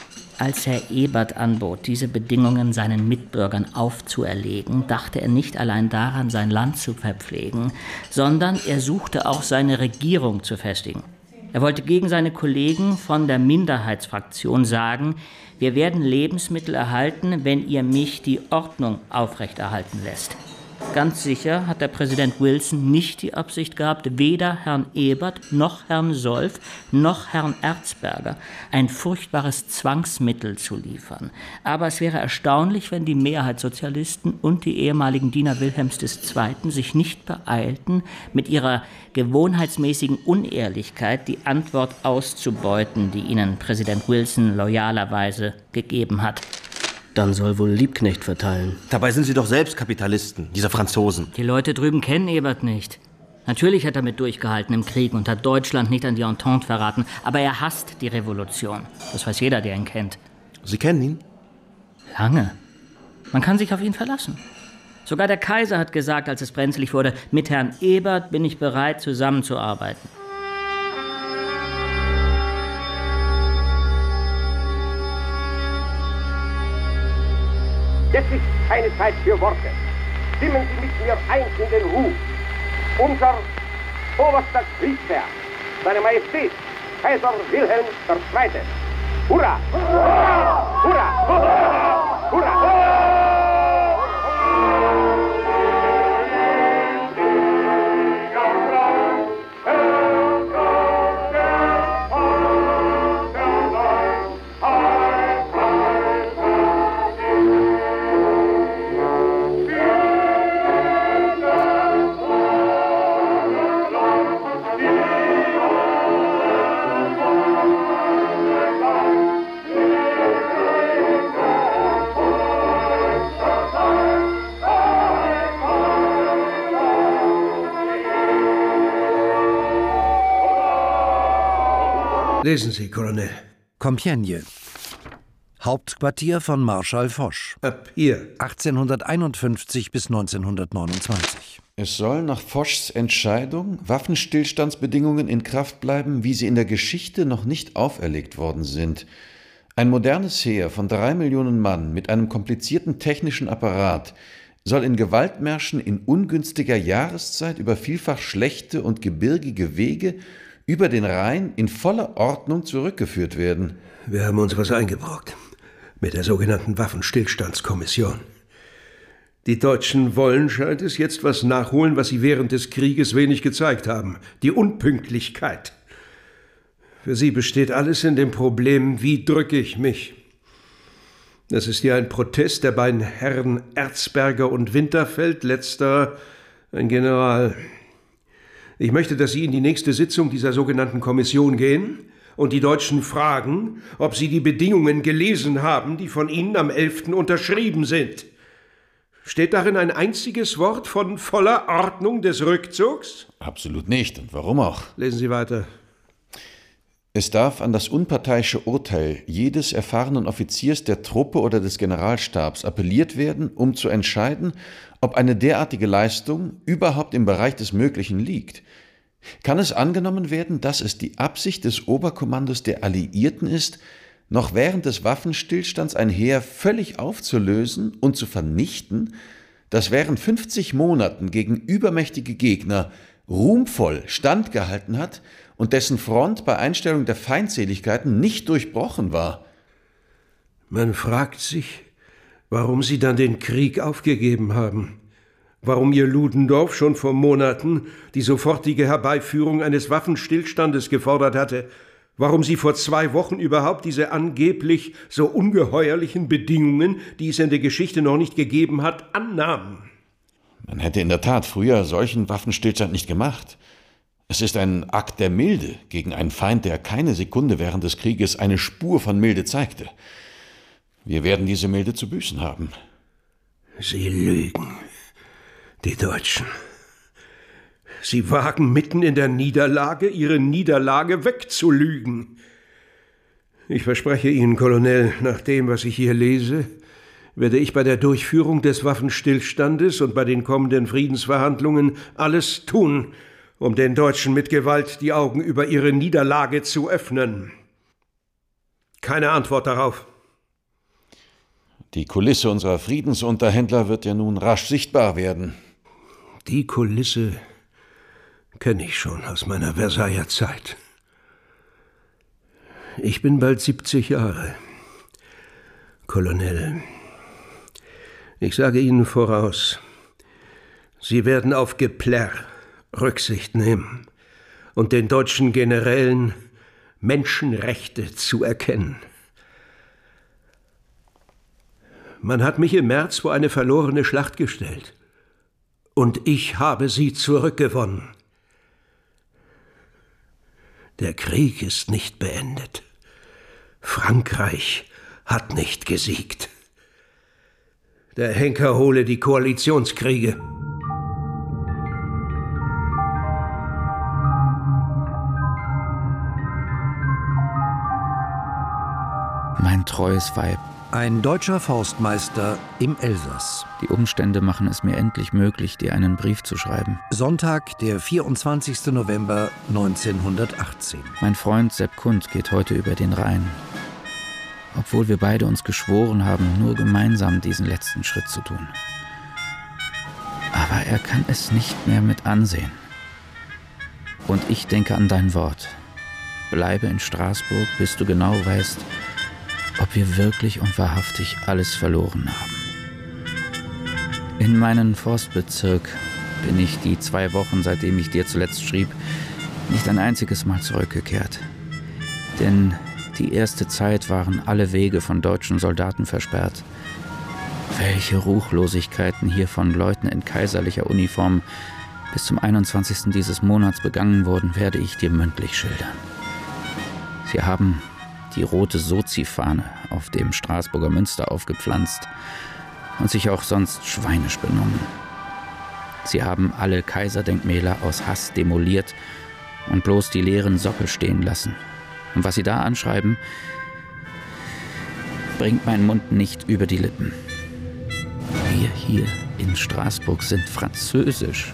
Als Herr Ebert anbot, diese Bedingungen seinen Mitbürgern aufzuerlegen, dachte er nicht allein daran, sein Land zu verpflegen, sondern er suchte auch seine Regierung zu festigen. Er wollte gegen seine Kollegen von der Minderheitsfraktion sagen, wir werden Lebensmittel erhalten, wenn ihr mich die Ordnung aufrechterhalten lässt. Ganz sicher hat der Präsident Wilson nicht die Absicht gehabt, weder Herrn Ebert noch Herrn Solf noch Herrn Erzberger ein furchtbares Zwangsmittel zu liefern. Aber es wäre erstaunlich, wenn die Mehrheitssozialisten und die ehemaligen Diener Wilhelms der Zweite sich nicht beeilten, mit ihrer gewohnheitsmäßigen Unehrlichkeit die Antwort auszubeuten, die ihnen Präsident Wilson loyalerweise gegeben hat. Dann soll wohl Liebknecht verteilen. Dabei sind Sie doch selbst Kapitalisten, diese Franzosen. Die Leute drüben kennen Ebert nicht. Natürlich hat er mit durchgehalten im Krieg und hat Deutschland nicht an die Entente verraten. Aber er hasst die Revolution. Das weiß jeder, der ihn kennt. Sie kennen ihn? Lange. Man kann sich auf ihn verlassen. Sogar der Kaiser hat gesagt, als es brenzlig wurde, mit Herrn Ebert bin ich bereit, zusammenzuarbeiten. Jetzt ist keine Zeit für Worte. Stimmen Sie mit mir eins in den Ruf. Unser oberster Kriegsherr, seine Majestät, Kaiser Wilhelm der Zweite. Hurra! Hurra! Hurra! Hurra! Lesen Sie, Colonel. Compiègne. Hauptquartier von Marschall Foch. Ab hier. achtzehnhunderteinundfünfzig bis neunzehnhundertneunundzwanzig. Es soll nach Fochs Entscheidung Waffenstillstandsbedingungen in Kraft bleiben, wie sie in der Geschichte noch nicht auferlegt worden sind. Ein modernes Heer von drei Millionen Mann mit einem komplizierten technischen Apparat soll in Gewaltmärschen in ungünstiger Jahreszeit über vielfach schlechte und gebirgige Wege über den Rhein in voller Ordnung zurückgeführt werden. Wir haben uns was eingebrockt. Mit der sogenannten Waffenstillstandskommission. Die Deutschen wollen, scheint es, jetzt was nachholen, was sie während des Krieges wenig gezeigt haben. Die Unpünktlichkeit. Für sie besteht alles in dem Problem, wie drücke ich mich? Das ist ja ein Protest der beiden Herren Erzberger und Winterfeld, letzterer ein General. Ich möchte, dass Sie in die nächste Sitzung dieser sogenannten Kommission gehen und die Deutschen fragen, ob sie die Bedingungen gelesen haben, die von Ihnen am elften unterschrieben sind. Steht darin ein einziges Wort von voller Ordnung des Rückzugs? Absolut nicht. Und warum auch? Lesen Sie weiter. Es darf an das unparteiische Urteil jedes erfahrenen Offiziers der Truppe oder des Generalstabs appelliert werden, um zu entscheiden, ob eine derartige Leistung überhaupt im Bereich des Möglichen liegt. Kann es angenommen werden, dass es die Absicht des Oberkommandos der Alliierten ist, noch während des Waffenstillstands ein Heer völlig aufzulösen und zu vernichten, das während fünfzig Monaten gegen übermächtige Gegner ruhmvoll standgehalten hat und dessen Front bei Einstellung der Feindseligkeiten nicht durchbrochen war? Man fragt sich, warum Sie dann den Krieg aufgegeben haben. Warum Ihr Ludendorff schon vor Monaten die sofortige Herbeiführung eines Waffenstillstandes gefordert hatte. Warum Sie vor zwei Wochen überhaupt diese angeblich so ungeheuerlichen Bedingungen, die es in der Geschichte noch nicht gegeben hat, annahmen. Man hätte in der Tat früher solchen Waffenstillstand nicht gemacht. Es ist ein Akt der Milde gegen einen Feind, der keine Sekunde während des Krieges eine Spur von Milde zeigte. Wir werden diese Milde zu büßen haben. Sie lügen, die Deutschen. Sie wagen mitten in der Niederlage, ihre Niederlage wegzulügen. Ich verspreche Ihnen, Colonel, nach dem, was ich hier lese, werde ich bei der Durchführung des Waffenstillstandes und bei den kommenden Friedensverhandlungen alles tun, um den Deutschen mit Gewalt die Augen über ihre Niederlage zu öffnen. Keine Antwort darauf. Die Kulisse unserer Friedensunterhändler wird ja nun rasch sichtbar werden. Die Kulisse kenne ich schon aus meiner Versailler Zeit. Ich bin bald siebzig Jahre. Colonel, ich sage Ihnen voraus, Sie werden auf Geplärr Rücksicht nehmen und den deutschen Generälen Menschenrechte zuerkennen. Man hat mich im März vor eine verlorene Schlacht gestellt. Und ich habe sie zurückgewonnen. Der Krieg ist nicht beendet. Frankreich hat nicht gesiegt. Der Henker hole die Koalitionskriege. Mein treues Weib. Ein deutscher Forstmeister im Elsass. Die Umstände machen es mir endlich möglich, dir einen Brief zu schreiben. Sonntag, der vierundzwanzigsten November neunzehnhundertachtzehn. Mein Freund Sepp Kund geht heute über den Rhein. Obwohl wir beide uns geschworen haben, nur gemeinsam diesen letzten Schritt zu tun. Aber er kann es nicht mehr mit ansehen. Und ich denke an dein Wort. Bleibe in Straßburg, bis du genau weißt, ob wir wirklich und wahrhaftig alles verloren haben. In meinen Forstbezirk bin ich die zwei Wochen, seitdem ich dir zuletzt schrieb, nicht ein einziges Mal zurückgekehrt. Denn die erste Zeit waren alle Wege von deutschen Soldaten versperrt. Welche Ruchlosigkeiten hier von Leuten in kaiserlicher Uniform bis zum einundzwanzigsten dieses Monats begangen wurden, werde ich dir mündlich schildern. Sie haben die rote Sozi-Fahne auf dem Straßburger Münster aufgepflanzt und sich auch sonst schweinisch benommen. Sie haben alle Kaiserdenkmäler aus Hass demoliert und bloß die leeren Sockel stehen lassen. Und was Sie da anschreiben, bringt meinen Mund nicht über die Lippen. Wir hier in Straßburg sind französisch.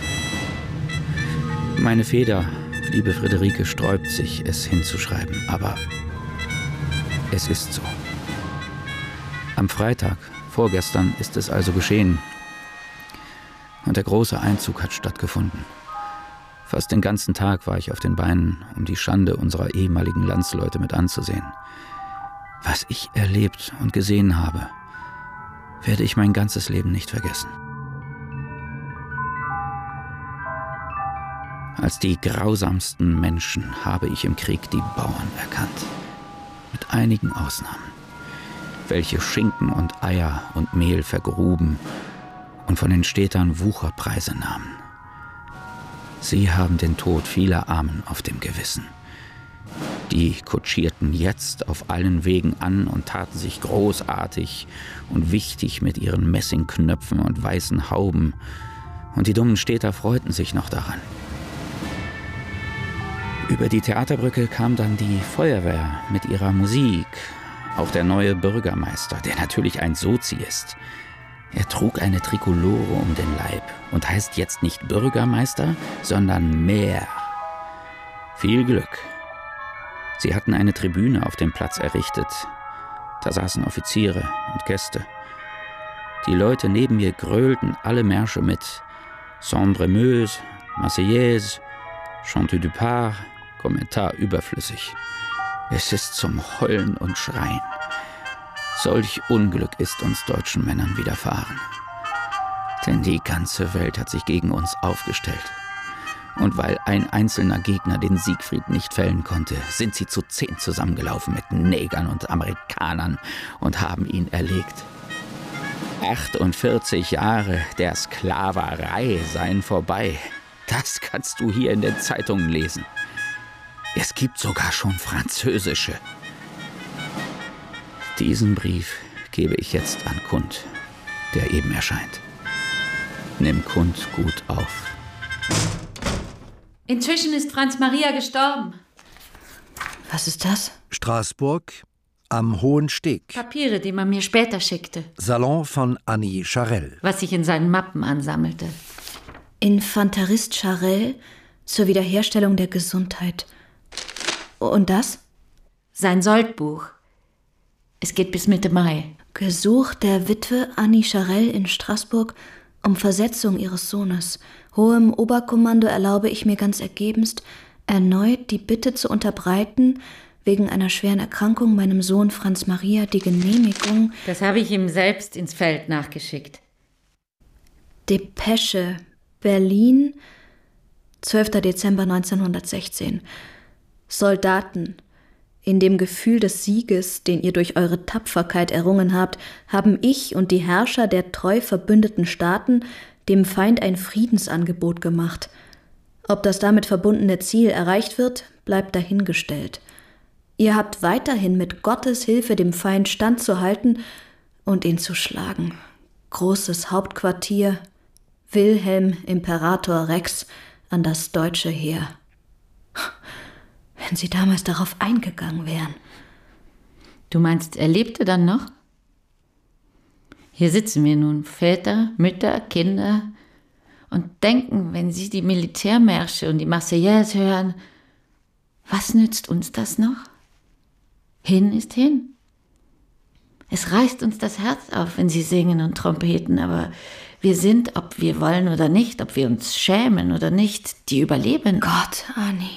Meine Feder, liebe Friederike, sträubt sich, es hinzuschreiben, aber es ist so. Am Freitag, vorgestern, ist es also geschehen. Und der große Einzug hat stattgefunden. Fast den ganzen Tag war ich auf den Beinen, um die Schande unserer ehemaligen Landsleute mit anzusehen. Was ich erlebt und gesehen habe, werde ich mein ganzes Leben nicht vergessen. Als die grausamsten Menschen habe ich im Krieg die Bauern erkannt. Mit einigen Ausnahmen, welche Schinken und Eier und Mehl vergruben und von den Städtern Wucherpreise nahmen. Sie haben den Tod vieler Armen auf dem Gewissen. Die kutschierten jetzt auf allen Wegen an und taten sich großartig und wichtig mit ihren Messingknöpfen und weißen Hauben, und die dummen Städter freuten sich noch daran. Über die Theaterbrücke kam dann die Feuerwehr mit ihrer Musik, auch der neue Bürgermeister, der natürlich ein Sozi ist. Er trug eine Trikolore um den Leib und heißt jetzt nicht Bürgermeister, sondern Maire. Viel Glück. Sie hatten eine Tribüne auf dem Platz errichtet. Da saßen Offiziere und Gäste. Die Leute neben mir grölten alle Märsche mit. Sambre-Meuse, Marseillaise, Chante du Part, Kommentar überflüssig. Es ist zum Heulen und Schreien. Solch Unglück ist uns deutschen Männern widerfahren. Denn die ganze Welt hat sich gegen uns aufgestellt. Und weil ein einzelner Gegner den Siegfried nicht fällen konnte, sind sie zu zehn zusammengelaufen mit Negern und Amerikanern und haben ihn erlegt. achtundvierzig Jahre der Sklaverei seien vorbei. Das kannst du hier in den Zeitungen lesen. Es gibt sogar schon französische. Diesen Brief gebe ich jetzt an Kund, der eben erscheint. Nimm Kund gut auf. Inzwischen ist Franz Maria gestorben. Was ist das? Straßburg am Hohen Steg. Papiere, die man mir später schickte. Salon von Annie Charell. Was sich in seinen Mappen ansammelte. Infanterist Charell zur Wiederherstellung der Gesundheit. Und das? Sein Soldbuch. Es geht bis Mitte Mai. Gesuch der Witwe Annie Charell in Straßburg um Versetzung ihres Sohnes. Hohem Oberkommando erlaube ich mir ganz ergebenst, erneut die Bitte zu unterbreiten, wegen einer schweren Erkrankung meinem Sohn Franz Maria die Genehmigung. Das habe ich ihm selbst ins Feld nachgeschickt. Depesche, Berlin, zwölfter Dezember neunzehnhundertsechzehn. Soldaten, in dem Gefühl des Sieges, den ihr durch eure Tapferkeit errungen habt, haben ich und die Herrscher der treu verbündeten Staaten dem Feind ein Friedensangebot gemacht. Ob das damit verbundene Ziel erreicht wird, bleibt dahingestellt. Ihr habt weiterhin mit Gottes Hilfe dem Feind standzuhalten und ihn zu schlagen. Großes Hauptquartier, Wilhelm Imperator Rex an das deutsche Heer. Wenn sie damals darauf eingegangen wären. Du meinst, er lebte dann noch? Hier sitzen wir nun, Väter, Mütter, Kinder, und denken, wenn sie die Militärmärsche und die Marseillaise hören, was nützt uns das noch? Hin ist hin. Es reißt uns das Herz auf, wenn sie singen und trompeten, aber wir sind, ob wir wollen oder nicht, ob wir uns schämen oder nicht, die Überlebenden. Gott, Annie.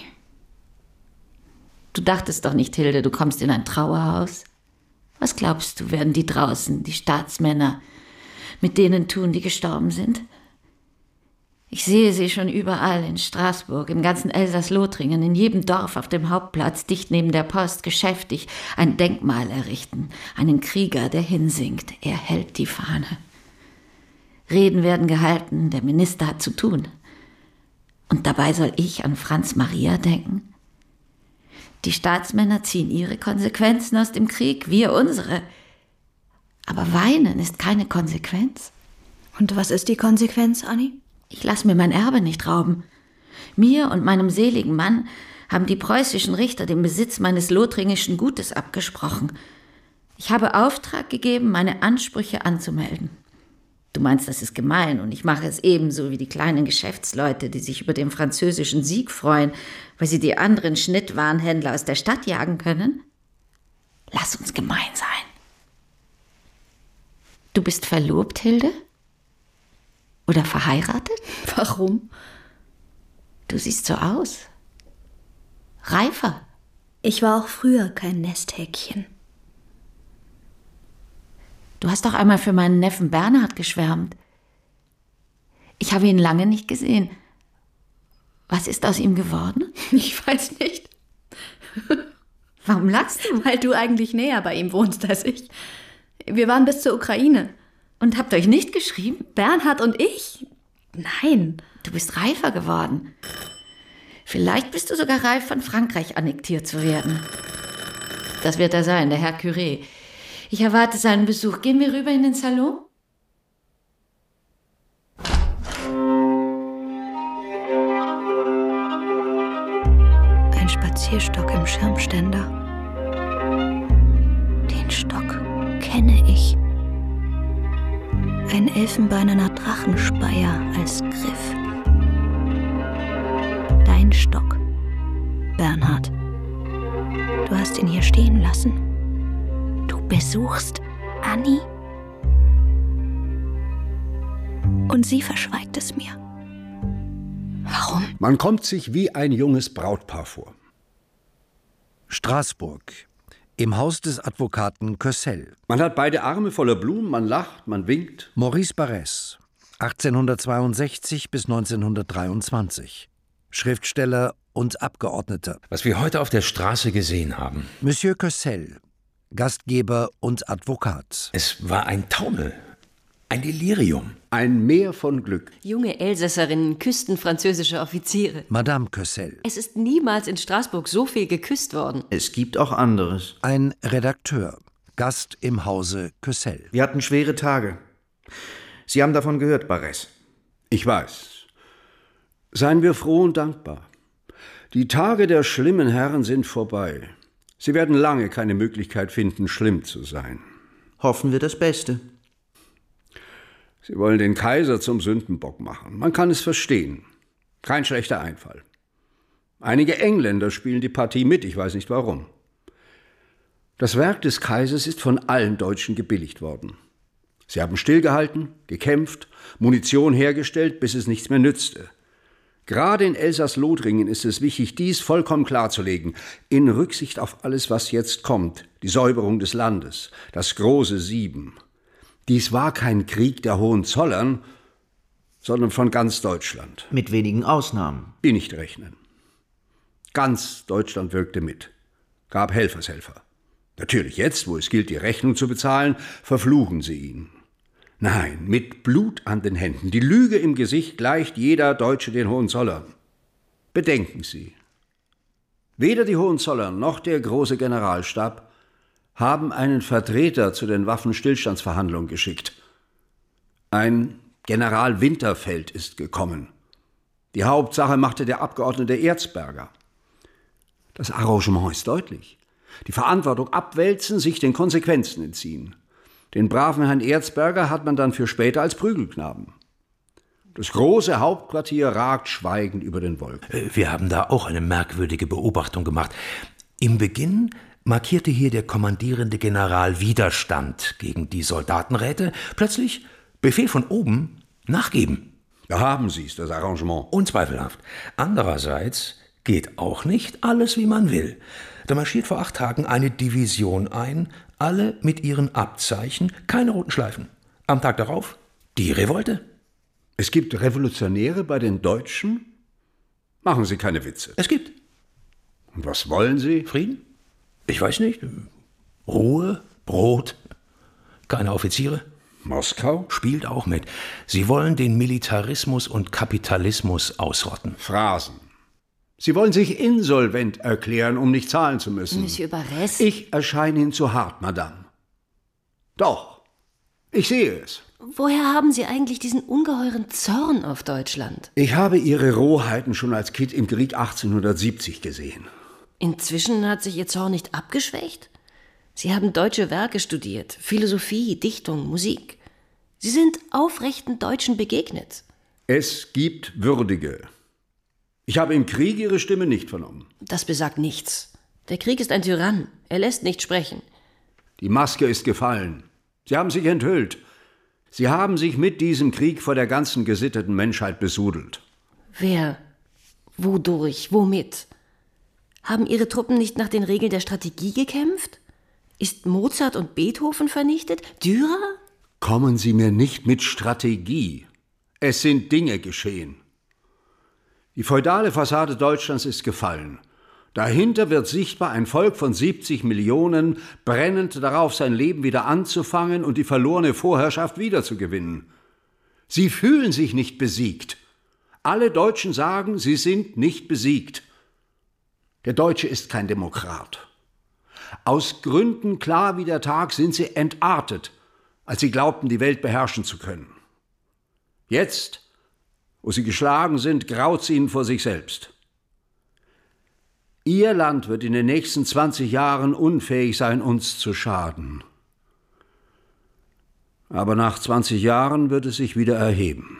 Du dachtest doch nicht, Hilde, du kommst in ein Trauerhaus. Was glaubst du, werden die draußen, die Staatsmänner, mit denen tun, die gestorben sind? Ich sehe sie schon überall, in Straßburg, im ganzen Elsass-Lothringen, in jedem Dorf auf dem Hauptplatz, dicht neben der Post, geschäftig, ein Denkmal errichten, einen Krieger, der hinsingt, er hält die Fahne. Reden werden gehalten, der Minister hat zu tun. Und dabei soll ich an Franz Maria denken? Die Staatsmänner ziehen ihre Konsequenzen aus dem Krieg, wir unsere. Aber weinen ist keine Konsequenz. Und was ist die Konsequenz, Annie? Ich lasse mir mein Erbe nicht rauben. Mir und meinem seligen Mann haben die preußischen Richter den Besitz meines lothringischen Gutes abgesprochen. Ich habe Auftrag gegeben, meine Ansprüche anzumelden. Du meinst, das ist gemein und ich mache es ebenso wie die kleinen Geschäftsleute, die sich über den französischen Sieg freuen, weil sie die anderen Schnittwarenhändler aus der Stadt jagen können? Lass uns gemein sein. Du bist verlobt, Hilde? Oder verheiratet? Warum? Du siehst so aus. Reifer. Ich war auch früher kein Nesthäkchen. Du hast doch einmal für meinen Neffen Bernhard geschwärmt. Ich habe ihn lange nicht gesehen. Was ist aus ihm geworden? Ich weiß nicht. Warum lachst du? Weil du eigentlich näher bei ihm wohnst als ich. Wir waren bis zur Ukraine. Und habt euch nicht geschrieben? Bernhard und ich? Nein. Du bist reifer geworden. Vielleicht bist du sogar reif, von Frankreich annektiert zu werden. Das wird er sein, der Herr Curé. Ich erwarte seinen Besuch. Gehen wir rüber in den Salon? Ein Spazierstock im Schirmständer. Den Stock kenne ich. Ein elfenbeinerner Drachenspeier als Griff. Dein Stock, Bernhard. Du hast ihn hier stehen lassen. Du besuchst Annie? Und sie verschweigt es mir. Warum? Man kommt sich wie ein junges Brautpaar vor. Straßburg. Im Haus des Advokaten Kössel. Man hat beide Arme voller Blumen, man lacht, man winkt. Maurice Barrès, achtzehnhundertzweiundsechzig bis neunzehnhundertdreiundzwanzig. Schriftsteller und Abgeordneter. Was wir heute auf der Straße gesehen haben. Monsieur Kössel, Gastgeber und Advokat. Es war ein Taumel, ein Delirium. Ein Meer von Glück. Junge Elsässerinnen küssten französische Offiziere. Madame Kössel. Es ist niemals in Straßburg so viel geküsst worden. Es gibt auch anderes. Ein Redakteur, Gast im Hause Kössel. Wir hatten schwere Tage. Sie haben davon gehört, Barrès. Ich weiß. Seien wir froh und dankbar. Die Tage der schlimmen Herren sind vorbei. Sie werden lange keine Möglichkeit finden, schlimm zu sein. Hoffen wir das Beste. Sie wollen den Kaiser zum Sündenbock machen. Man kann es verstehen. Kein schlechter Einfall. Einige Engländer spielen die Partie mit, ich weiß nicht warum. Das Werk des Kaisers ist von allen Deutschen gebilligt worden. Sie haben stillgehalten, gekämpft, Munition hergestellt, bis es nichts mehr nützte. Gerade in Elsass-Lothringen ist es wichtig, dies vollkommen klarzulegen, in Rücksicht auf alles, was jetzt kommt, die Säuberung des Landes, das große Sieben. Dies war kein Krieg der Hohenzollern, sondern von ganz Deutschland. Mit wenigen Ausnahmen. Die nicht rechnen. Ganz Deutschland wirkte mit, gab Helfershelfer. Natürlich jetzt, wo es gilt, die Rechnung zu bezahlen, verfluchen sie ihn. Nein, mit Blut an den Händen, die Lüge im Gesicht gleicht jeder Deutsche den Hohenzollern. Bedenken Sie, weder die Hohenzollern noch der große Generalstab haben einen Vertreter zu den Waffenstillstandsverhandlungen geschickt. Ein General Winterfeld ist gekommen. Die Hauptsache machte der Abgeordnete Erzberger. Das Arrangement ist deutlich. Die Verantwortung abwälzen, sich den Konsequenzen entziehen. Den braven Herrn Erzberger hat man dann für später als Prügelknaben. Das große Hauptquartier ragt schweigend über den Wolken. Wir haben da auch eine merkwürdige Beobachtung gemacht. Im Beginn markierte hier der kommandierende General Widerstand gegen die Soldatenräte. Plötzlich Befehl von oben, nachgeben. Da haben Sie es, das Arrangement. Unzweifelhaft. Andererseits geht auch nicht alles, wie man will. Da marschiert vor acht Tagen eine Division ein, alle mit ihren Abzeichen, keine roten Schleifen. Am Tag darauf die Revolte. Es gibt Revolutionäre bei den Deutschen? Machen Sie keine Witze. Es gibt. Und was wollen Sie? Frieden? Ich weiß nicht. Ruhe, Brot, keine Offiziere. Moskau? Spielt auch mit. Sie wollen den Militarismus und Kapitalismus ausrotten. Phrasen. Sie wollen sich insolvent erklären, um nicht zahlen zu müssen. Monsieur Barrès? Ich erscheine Ihnen zu hart, Madame. Doch, ich sehe es. woher haben Sie eigentlich diesen ungeheuren Zorn auf Deutschland? Ich habe Ihre Rohheiten schon als Kind im Krieg achtzehnhundertsiebzig gesehen. Inzwischen hat sich Ihr Zorn nicht abgeschwächt? Sie haben deutsche Werke studiert, Philosophie, Dichtung, Musik. Sie sind aufrechten Deutschen begegnet. Es gibt Würdige. Ich habe im Krieg Ihre Stimme nicht vernommen. Das besagt nichts. Der Krieg ist ein Tyrann. Er lässt nicht sprechen. Die Maske ist gefallen. Sie haben sich enthüllt. Sie haben sich mit diesem Krieg vor der ganzen gesitteten Menschheit besudelt. Wer? Wodurch? Womit? Haben Ihre Truppen nicht nach den Regeln der Strategie gekämpft? Ist Mozart und Beethoven vernichtet? Dürer? Kommen Sie mir nicht mit Strategie. Es sind Dinge geschehen. Die feudale Fassade Deutschlands ist gefallen. Dahinter wird sichtbar ein Volk von siebzig Millionen, brennend darauf, sein Leben wieder anzufangen und die verlorene Vorherrschaft wiederzugewinnen. Sie fühlen sich nicht besiegt. Alle Deutschen sagen, sie sind nicht besiegt. Der Deutsche ist kein Demokrat. Aus Gründen klar wie der Tag sind sie entartet, als sie glaubten, die Welt beherrschen zu können. Jetzt, wo sie geschlagen sind, graut's ihnen vor sich selbst. Ihr Land wird in den nächsten zwanzig Jahren unfähig sein, uns zu schaden. Aber nach zwanzig Jahren wird es sich wieder erheben.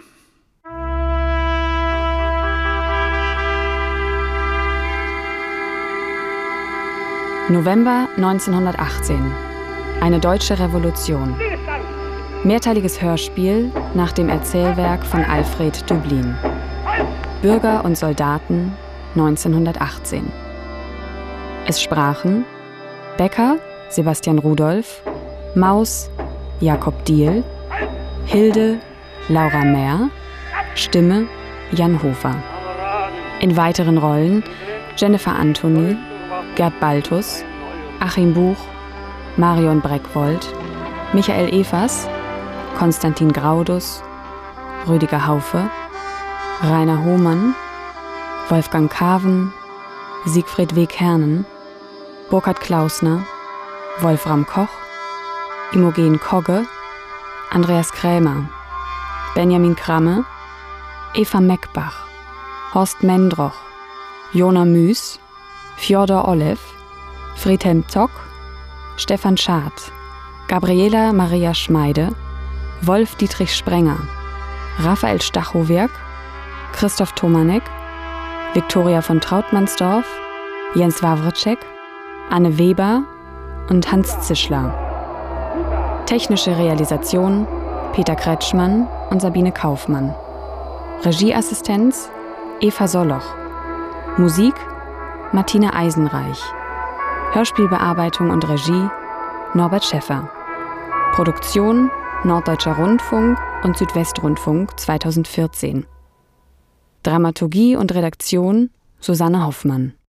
November neunzehnhundertachtzehn. Eine deutsche Revolution. Mehrteiliges Hörspiel nach dem Erzählwerk von Alfred Döblin. Bürger und Soldaten neunzehnhundertachtzehn. Es sprachen Becker, Sebastian Rudolph, Maus, Jakob Diehl, Hilde, Laura Mehr, Stimme, Jan Hofer. In weiteren Rollen Jennifer Anthony, Gerd Baltus, Achim Buch, Marion Breckwold, Michael Evers, Konstantin Graudus, Rüdiger Haufe, Rainer Hohmann, Wolfgang Kaven, Siegfried W. Kernen, Burkhard Klausner, Wolfram Koch, Imogen Kogge, Andreas Krämer, Benjamin Kramme, Eva Meckbach, Horst Mendroch, Jona Müß, Fjodor Olev, Friedhelm Zock, Stefan Schad, Gabriela Maria Schmeide, Wolf Dietrich Sprenger, Raphael Stachowiak, Christoph Tomanek, Viktoria von Trautmannsdorf, Jens Wawrczyk, Anne Weber und Hans Zischler. Technische Realisation Peter Kretschmann und Sabine Kaufmann. Regieassistenz Eva Soloch. Musik Martina Eisenreich. Hörspielbearbeitung und Regie Norbert Schäffer. Produktion Norddeutscher Rundfunk und Südwestrundfunk zweitausendvierzehn. Dramaturgie und Redaktion Susanne Hoffmann.